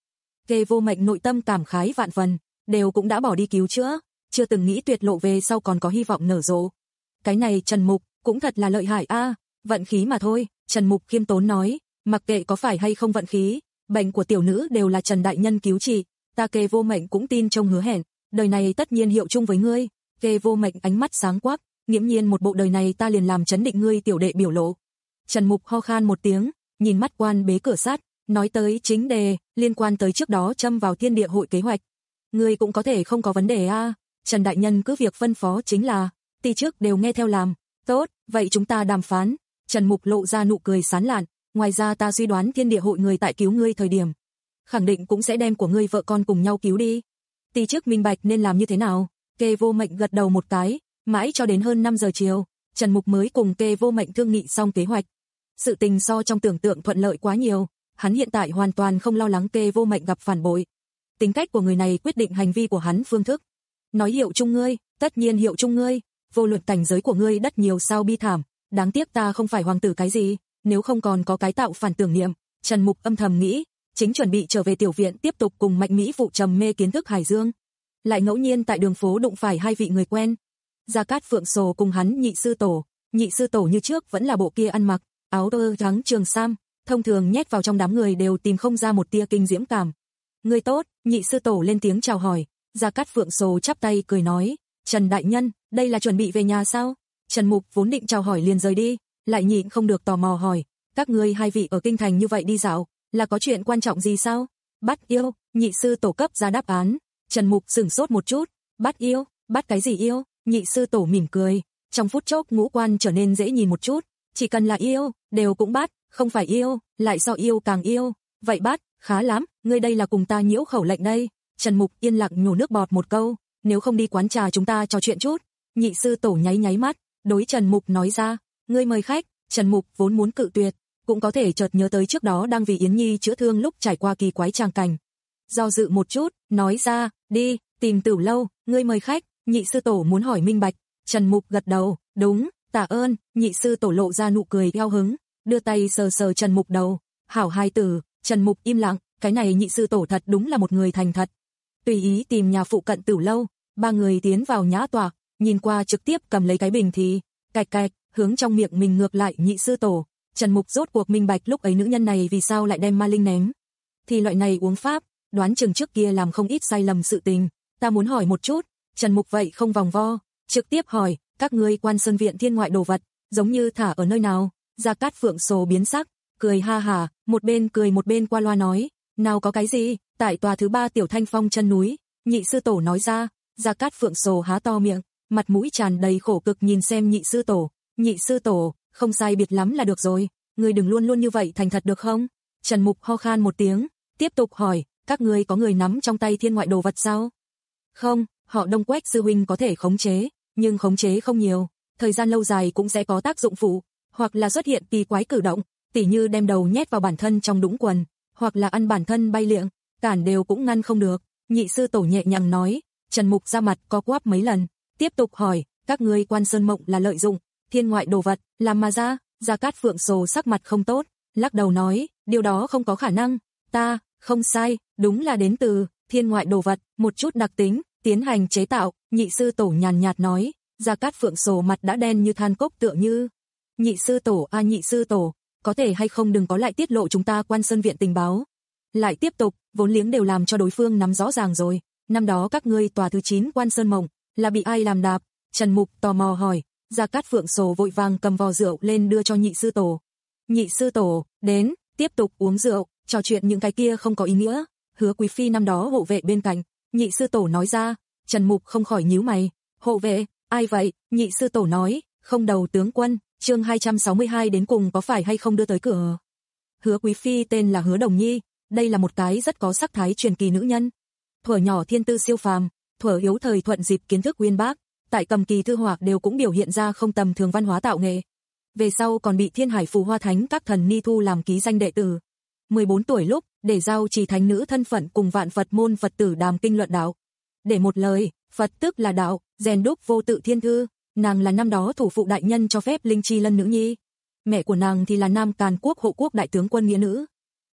Kê Vô Mệnh nội tâm cảm khái vạn phần, đều cũng đã bỏ đi cứu chữa, chưa từng nghĩ tuyệt lộ về sau còn có hy vọng nở rộ. Cái này Trần Mục cũng thật là lợi hại a, vận khí mà thôi, Trần Mục khiêm tốn nói, mặc kệ có phải hay không vận khí, bệnh của tiểu nữ đều là Trần đại nhân cứu trị, ta Kê Vô Mệnh cũng tin trong hứa hẹn, đời này tất nhiên hiệu chung với ngươi. Kê Vô Mệnh ánh mắt sáng quắc, nghiễm nhiên một bộ đời này ta liền làm chấn định ngươi tiểu đệ biểu lộ. Trần Mục ho khan một tiếng, nhìn mắt quan bế cửa sắt, nói tới chính đề, liên quan tới trước đó châm vào thiên địa hội kế hoạch. Ngươi cũng có thể không có vấn đề a, Trần đại nhân cứ việc phân phó chính là, ti trước đều nghe theo làm, tốt, vậy chúng ta đàm phán. Trần Mục lộ ra nụ cười sán lạn, ngoài ra ta suy đoán thiên địa hội người tại cứu ngươi thời điểm, khẳng định cũng sẽ đem của ngươi vợ con cùng nhau cứu đi. Ti trước minh bạch nên làm như thế nào? Kê Vô Mệnh gật đầu một cái, mãi cho đến hơn năm giờ chiều, Trần Mục mới cùng Kê Vô Mệnh thương nghị xong kế hoạch. Sự tình so trong tưởng tượng thuận lợi quá nhiều, hắn hiện tại hoàn toàn không lo lắng Kê Vô Mệnh gặp phản bội. Tính cách của người này quyết định hành vi của hắn phương thức. Nói hiệu chung ngươi, tất nhiên hiệu chung ngươi, vô luận cảnh giới của ngươi đất nhiều sao bi thảm, đáng tiếc ta không phải hoàng tử cái gì, nếu không còn có cái tạo phản tưởng niệm. Trần Mục âm thầm nghĩ, chính chuẩn bị trở về tiểu viện tiếp tục cùng Mạnh Mỹ phụ trầm mê kiến thức Hải Dương. Lại ngẫu nhiên tại đường phố đụng phải hai vị người quen. Gia Cát Phượng Sồ cùng hắn nhị sư tổ, nhị sư tổ như trước vẫn là bộ kia ăn mặc áo tơ trắng trường sam, thông thường nhét vào trong đám người đều tìm không ra một tia kinh diễm cảm. Người tốt, nhị sư tổ lên tiếng chào hỏi. Gia Cát Phượng Sồ chắp tay cười nói, Trần đại nhân, đây là chuẩn bị về nhà sao? Trần Mục vốn định chào hỏi liền rời đi, lại nhịn không được tò mò hỏi, các ngươi hai vị ở kinh thành như vậy đi dạo, là có chuyện quan trọng gì sao? Bắt yêu, nhị sư tổ cấp ra đáp án. Trần Mục sửng sốt một chút, bắt yêu, bắt cái gì yêu? Nhị sư tổ mỉm cười, trong phút chốc ngũ quan trở nên dễ nhìn một chút, chỉ cần là yêu, đều cũng bắt, không phải yêu, lại so yêu càng yêu, vậy bắt, khá lắm, ngươi đây là cùng ta nhiễu khẩu lệnh đây. Trần Mục yên lặng nhổ nước bọt một câu, nếu không đi quán trà chúng ta trò chuyện chút. Nhị sư tổ nháy nháy mắt, đối Trần Mục nói ra, ngươi mời khách. Trần Mục vốn muốn cự tuyệt, cũng có thể chợt nhớ tới trước đó đang vì Yến Nhi chữa thương lúc trải qua kỳ quái tràng cảnh. Do dự một chút, nói ra, đi, tìm Tử Lâu, ngươi mời khách. Nhị sư tổ muốn hỏi minh bạch, Trần Mục gật đầu, đúng, tạ ơn. Nhị sư tổ lộ ra nụ cười eo hứng, đưa tay sờ sờ Trần Mục đầu, hảo hai tử. Trần Mục im lặng, cái này nhị sư tổ thật đúng là một người thành thật. Tùy ý tìm nhà phụ cận Tử Lâu, ba người tiến vào nhã tọa, nhìn qua trực tiếp cầm lấy cái bình thì cạch cạch, hướng trong miệng mình ngược lại nhị sư tổ. Trần Mục rốt cuộc minh bạch lúc ấy nữ nhân này vì sao lại đem ma linh ném. Thì loại này uống pháp, đoán chừng trước kia làm không ít sai lầm sự tình, ta muốn hỏi một chút. Trần Mục vậy không vòng vo, trực tiếp hỏi, các ngươi Quan Sơn viện thiên ngoại đồ vật, giống như thả ở nơi nào? Gia Cát Phượng Sồ biến sắc, cười ha hả, một bên cười một bên qua loa nói, nào có cái gì, tại tòa thứ ba Tiểu Thanh Phong chân núi. Nhị sư tổ nói ra. Gia Cát Phượng Sồ há to miệng, mặt mũi tràn đầy khổ cực nhìn xem nhị sư tổ. Nhị sư tổ, không sai biệt lắm là được rồi, ngươi đừng luôn luôn như vậy thành thật được không? Trần Mục ho khan một tiếng, tiếp tục hỏi, các ngươi có người nắm trong tay thiên ngoại đồ vật sao? Không, họ Đông Quách sư huynh có thể khống chế, nhưng khống chế không nhiều, thời gian lâu dài cũng sẽ có tác dụng phụ, hoặc là xuất hiện kỳ quái cử động, tỉ như đem đầu nhét vào bản thân trong đũng quần, hoặc là ăn bản thân bay liệng, cản đều cũng ngăn không được. Nhị sư tổ nhẹ nhàng nói. Trần Mục ra mặt co quắp mấy lần, tiếp tục hỏi, các ngươi Quan Sơn Mộng là lợi dụng thiên ngoại đồ vật làm mà ra? Gia Cát Phượng Sồ sắc mặt không tốt, lắc đầu nói, điều đó không có khả năng, ta, không sai, đúng là đến từ thiên ngoại đồ vật, một chút đặc tính, tiến hành chế tạo. Nhị sư tổ nhàn nhạt nói. Gia Cát Phượng Sồ mặt đã đen như than cốc tựa như. Nhị sư tổ a nhị sư tổ, có thể hay không đừng có lại tiết lộ chúng ta Quan Sơn viện tình báo. Lại tiếp tục, vốn liếng đều làm cho đối phương nắm rõ ràng rồi. Năm đó các ngươi tòa thứ chín Quan Sơn Mộng là bị ai làm đạp? Trần Mục tò mò hỏi. Gia Cát Phượng Sồ vội vàng cầm vò rượu lên đưa cho nhị sư tổ. Nhị sư tổ, đến, tiếp tục uống rượu, trò chuyện những cái kia không có ý nghĩa. Hứa Quý Phi năm đó hộ vệ bên cạnh. Nhị sư tổ nói ra. Trần Mục không khỏi nhíu mày. Hộ vệ, ai vậy? Nhị sư tổ nói, không đầu tướng quân. Chương hai trăm sáu mươi hai đến cùng có phải hay không đưa tới cửa. Hứa Quý Phi tên là Hứa Đồng Nhi, đây là một cái rất có sắc thái truyền kỳ nữ nhân. Thuở nhỏ thiên tư siêu phàm, thuở yếu thời thuận dịp kiến thức uyên bác, tại cầm kỳ thư họa đều cũng biểu hiện ra không tầm thường văn hóa tạo nghệ. Về sau còn bị Thiên Hải Phù Hoa Thánh các thần ni thu làm ký danh đệ tử. mười bốn tuổi lúc, để giao trì thánh nữ thân phận cùng vạn Phật môn Phật tử đàm kinh luận đạo. Để một lời, Phật tức là đạo, rèn đúc vô tự thiên thư, nàng là năm đó thủ phụ đại nhân cho phép Linh Chi Lân nữ nhi. Mẹ của nàng thì là Nam Càn quốc hộ quốc đại tướng quân nghĩa nữ.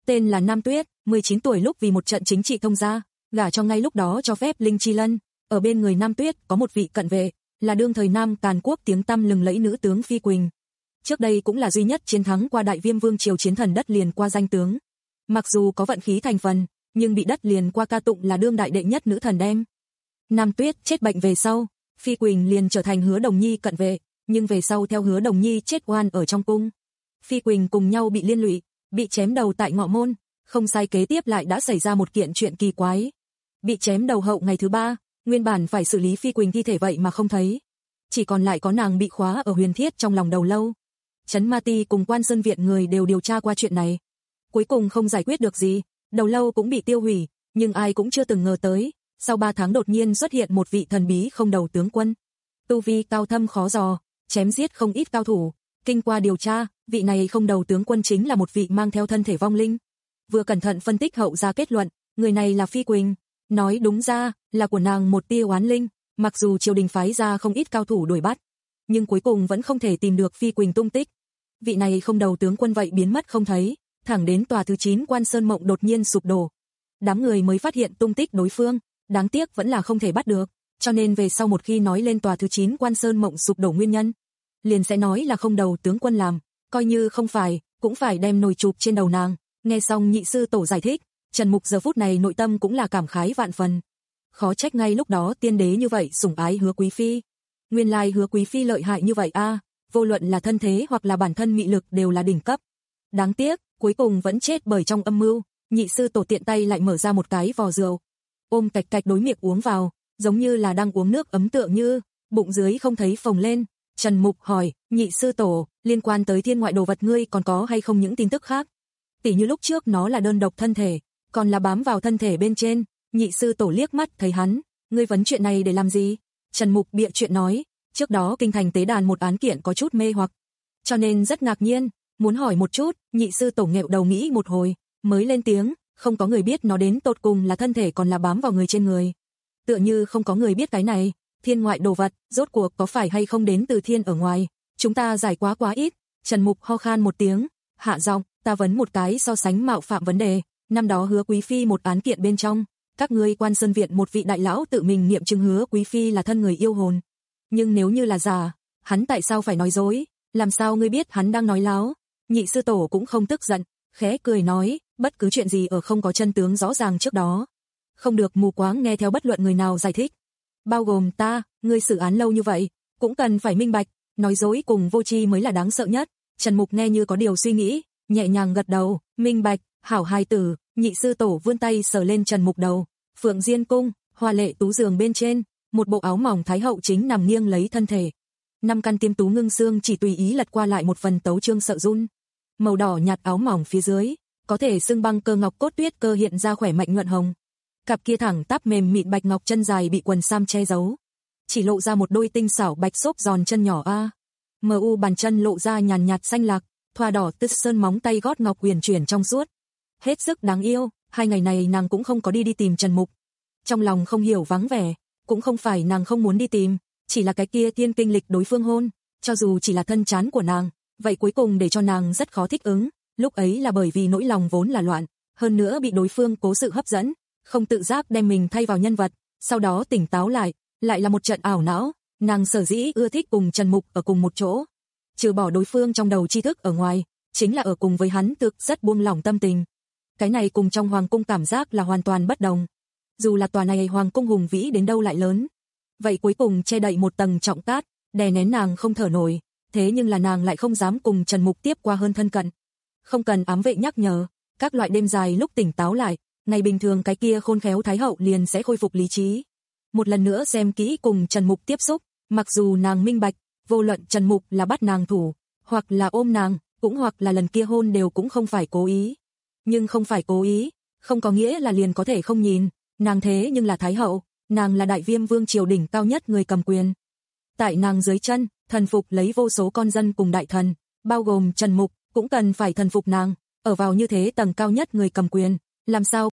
tên là Nam Tuyết, mười chín tuổi lúc vì một trận chính trị thông gia, gả cho ngay lúc đó cho phép Linh Chi Lân. Ở bên người Nam Tuyết có một vị cận vệ, là đương thời Nam Càn Quốc tiếng tăm lừng lẫy nữ tướng Phi Quỳnh. Trước đây cũng là duy nhất chiến thắng qua Đại Viêm Vương triều chiến thần đất liền qua danh tướng. Mặc dù có vận khí thành phần, nhưng bị đất liền qua ca tụng là đương đại đệ nhất nữ thần đem. Nam Tuyết chết bệnh về sau, Phi Quỳnh liền trở thành Hứa Đồng Nhi cận vệ, nhưng về sau theo Hứa Đồng Nhi chết oan ở trong cung. Phi Quỳnh cùng nhau bị liên lụy, bị chém đầu tại Ngọ Môn, không sai kế tiếp lại đã xảy ra một kiện chuyện kỳ quái. Bị chém đầu hậu ngày thứ ba, nguyên bản phải xử lý Phi Quỳnh thi thể vậy mà không thấy. Chỉ còn lại có nàng bị khóa ở huyền thiết trong lòng đầu lâu. Trấn Ma Ti cùng Quan Sơn Viện người đều điều tra qua chuyện này. Cuối cùng không giải quyết được gì, đầu lâu cũng bị tiêu hủy, nhưng ai cũng chưa từng ngờ tới, sau ba tháng đột nhiên xuất hiện một vị thần bí không đầu tướng quân. Tu vi cao thâm khó dò, chém giết không ít cao thủ. Kinh qua điều tra, vị này không đầu tướng quân chính là một vị mang theo thân thể vong linh. Vừa cẩn thận phân tích hậu ra kết luận, người này là Phi Quỳnh. Nói đúng ra, là của nàng một tia oán linh, mặc dù triều đình phái ra không ít cao thủ đuổi bắt, nhưng cuối cùng vẫn không thể tìm được Phi Quỳnh tung tích. Vị này không đầu tướng quân vậy biến mất không thấy, thẳng đến tòa thứ chín Quan Sơn Mộng đột nhiên sụp đổ. Đám người mới phát hiện tung tích đối phương, đáng tiếc vẫn là không thể bắt được, cho nên về sau một khi nói lên tòa thứ chín Quan Sơn Mộng sụp đổ nguyên nhân, liền sẽ nói là không đầu tướng quân làm, coi như không phải, cũng phải đem nồi chụp trên đầu nàng. Nghe xong nhị sư tổ giải thích, Trần Mục giờ phút này nội tâm cũng là cảm khái vạn phần. Khó trách ngay lúc đó tiên đế như vậy sủng ái Hứa Quý Phi. Nguyên lai Hứa Quý Phi lợi hại như vậy a, à, vô luận là thân thế hoặc là bản thân mị lực đều là đỉnh cấp. Đáng tiếc, cuối cùng vẫn chết bởi trong âm mưu. Nhị sư tổ tiện tay lại mở ra một cái vò rượu, ôm cạch cạch đối miệng uống vào, giống như là đang uống nước ấm tựa như, bụng dưới không thấy phồng lên. Trần Mục hỏi, nhị sư tổ, liên quan tới thiên ngoại đồ vật ngươi còn có hay không những tin tức khác? Tỉ như lúc trước nó là đơn độc thân thể, còn là bám vào thân thể bên trên. Nhị sư tổ liếc mắt thấy hắn, ngươi vấn chuyện này để làm gì? Trần Mục bịa chuyện nói, trước đó kinh thành tế đàn một án kiện có chút mê hoặc, cho nên rất ngạc nhiên, muốn hỏi một chút. Nhị sư tổ nghẹo đầu nghĩ một hồi, mới lên tiếng, không có người biết nó đến tột cùng là thân thể còn là bám vào người trên người. Tựa như không có người biết cái này, thiên ngoại đồ vật, rốt cuộc có phải hay không đến từ thiên ở ngoài, chúng ta giải quá quá ít. Trần Mục ho khan một tiếng, hạ giọng, ta vấn một cái so sánh mạo phạm vấn đề, năm đó Hứa Quý Phi một án kiện bên trong, các ngươi Quan Sơn Viện một vị đại lão tự mình nghiệm chứng Hứa Quý Phi là thân người yêu hồn. Nhưng nếu như là giả, hắn tại sao phải nói dối, làm sao ngươi biết hắn đang nói láo? Nhị sư tổ cũng không tức giận, khẽ cười nói, bất cứ chuyện gì ở không có chân tướng rõ ràng trước đó, không được mù quáng nghe theo bất luận người nào giải thích. Bao gồm ta, ngươi xử án lâu như vậy, cũng cần phải minh bạch, nói dối cùng vô tri mới là đáng sợ nhất. Trần Mục nghe như có điều suy nghĩ, nhẹ nhàng gật đầu, minh bạch, hảo hài tử. Nhị sư tổ vươn tay sờ lên Trần Mục đầu. Phượng Diên cung, hoa lệ tú giường bên trên, một bộ áo mỏng thái hậu chính nằm nghiêng lấy thân thể. Năm căn tiêm tú ngưng xương chỉ tùy ý lật qua lại một phần tấu chương sợ run. Màu đỏ nhạt áo mỏng phía dưới, có thể xưng băng cơ ngọc cốt tuyết cơ hiện ra khỏe mạnh nhuận hồng. Cặp kia thẳng tắp mềm mịn bạch ngọc chân dài bị quần sam che giấu, chỉ lộ ra một đôi tinh xảo bạch xốp giòn chân nhỏ a. Mờ u bàn chân lộ ra nhàn nhạt xanh lạc, thoa đỏ tứt sơn móng tay gót ngọc huyền chuyển trong suốt, hết sức đáng yêu. Hai ngày này nàng cũng không có đi đi tìm Trần Mục, trong lòng không hiểu vắng vẻ, cũng không phải nàng không muốn đi tìm, chỉ là cái kia thiên kinh lịch đối phương hôn, cho dù chỉ là thân chán của nàng, vậy cuối cùng để cho nàng rất khó thích ứng. Lúc ấy là bởi vì nỗi lòng vốn là loạn, hơn nữa bị đối phương cố sự hấp dẫn, không tự giác đem mình thay vào nhân vật, sau đó tỉnh táo lại, lại là một trận ảo não. Nàng sở dĩ ưa thích cùng Trần Mục ở cùng một chỗ, trừ bỏ đối phương trong đầu tri thức ở ngoài, chính là ở cùng với hắn thực rất buông lỏng tâm tình. Cái này cùng trong hoàng cung cảm giác là hoàn toàn bất đồng. Dù là tòa này hoàng cung hùng vĩ đến đâu lại lớn, vậy cuối cùng che đậy một tầng trọng cát, đè nén nàng không thở nổi, thế nhưng là nàng lại không dám cùng Trần Mục tiếp qua hơn thân cận. Không cần ám vệ nhắc nhở, các loại đêm dài lúc tỉnh táo lại, ngày bình thường cái kia khôn khéo thái hậu liền sẽ khôi phục lý trí. Một lần nữa xem kỹ cùng Trần Mục tiếp xúc, mặc dù nàng minh bạch, vô luận Trần Mục là bắt nàng thủ, hoặc là ôm nàng, cũng hoặc là lần kia hôn đều cũng không phải cố ý. Nhưng không phải cố ý, không có nghĩa là liền có thể không nhìn, nàng thế nhưng là thái hậu, nàng là Đại Viêm Vương triều đỉnh cao nhất người cầm quyền. Tại nàng dưới chân, thần phục lấy vô số con dân cùng đại thần, bao gồm Trần Mục, cũng cần phải thần phục nàng, ở vào như thế tầng cao nhất người cầm quyền, làm sao?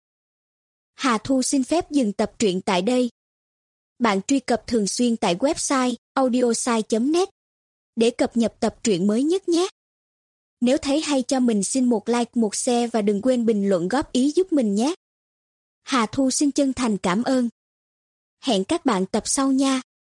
Hà Thu xin phép dừng tập truyện tại đây. Bạn truy cập thường xuyên tại website audiosai chấm net để cập nhật tập truyện mới nhất nhé. Nếu thấy hay cho mình xin một like, một share và đừng quên bình luận góp ý giúp mình nhé. Hà Thu xin chân thành cảm ơn. Hẹn các bạn tập sau nha.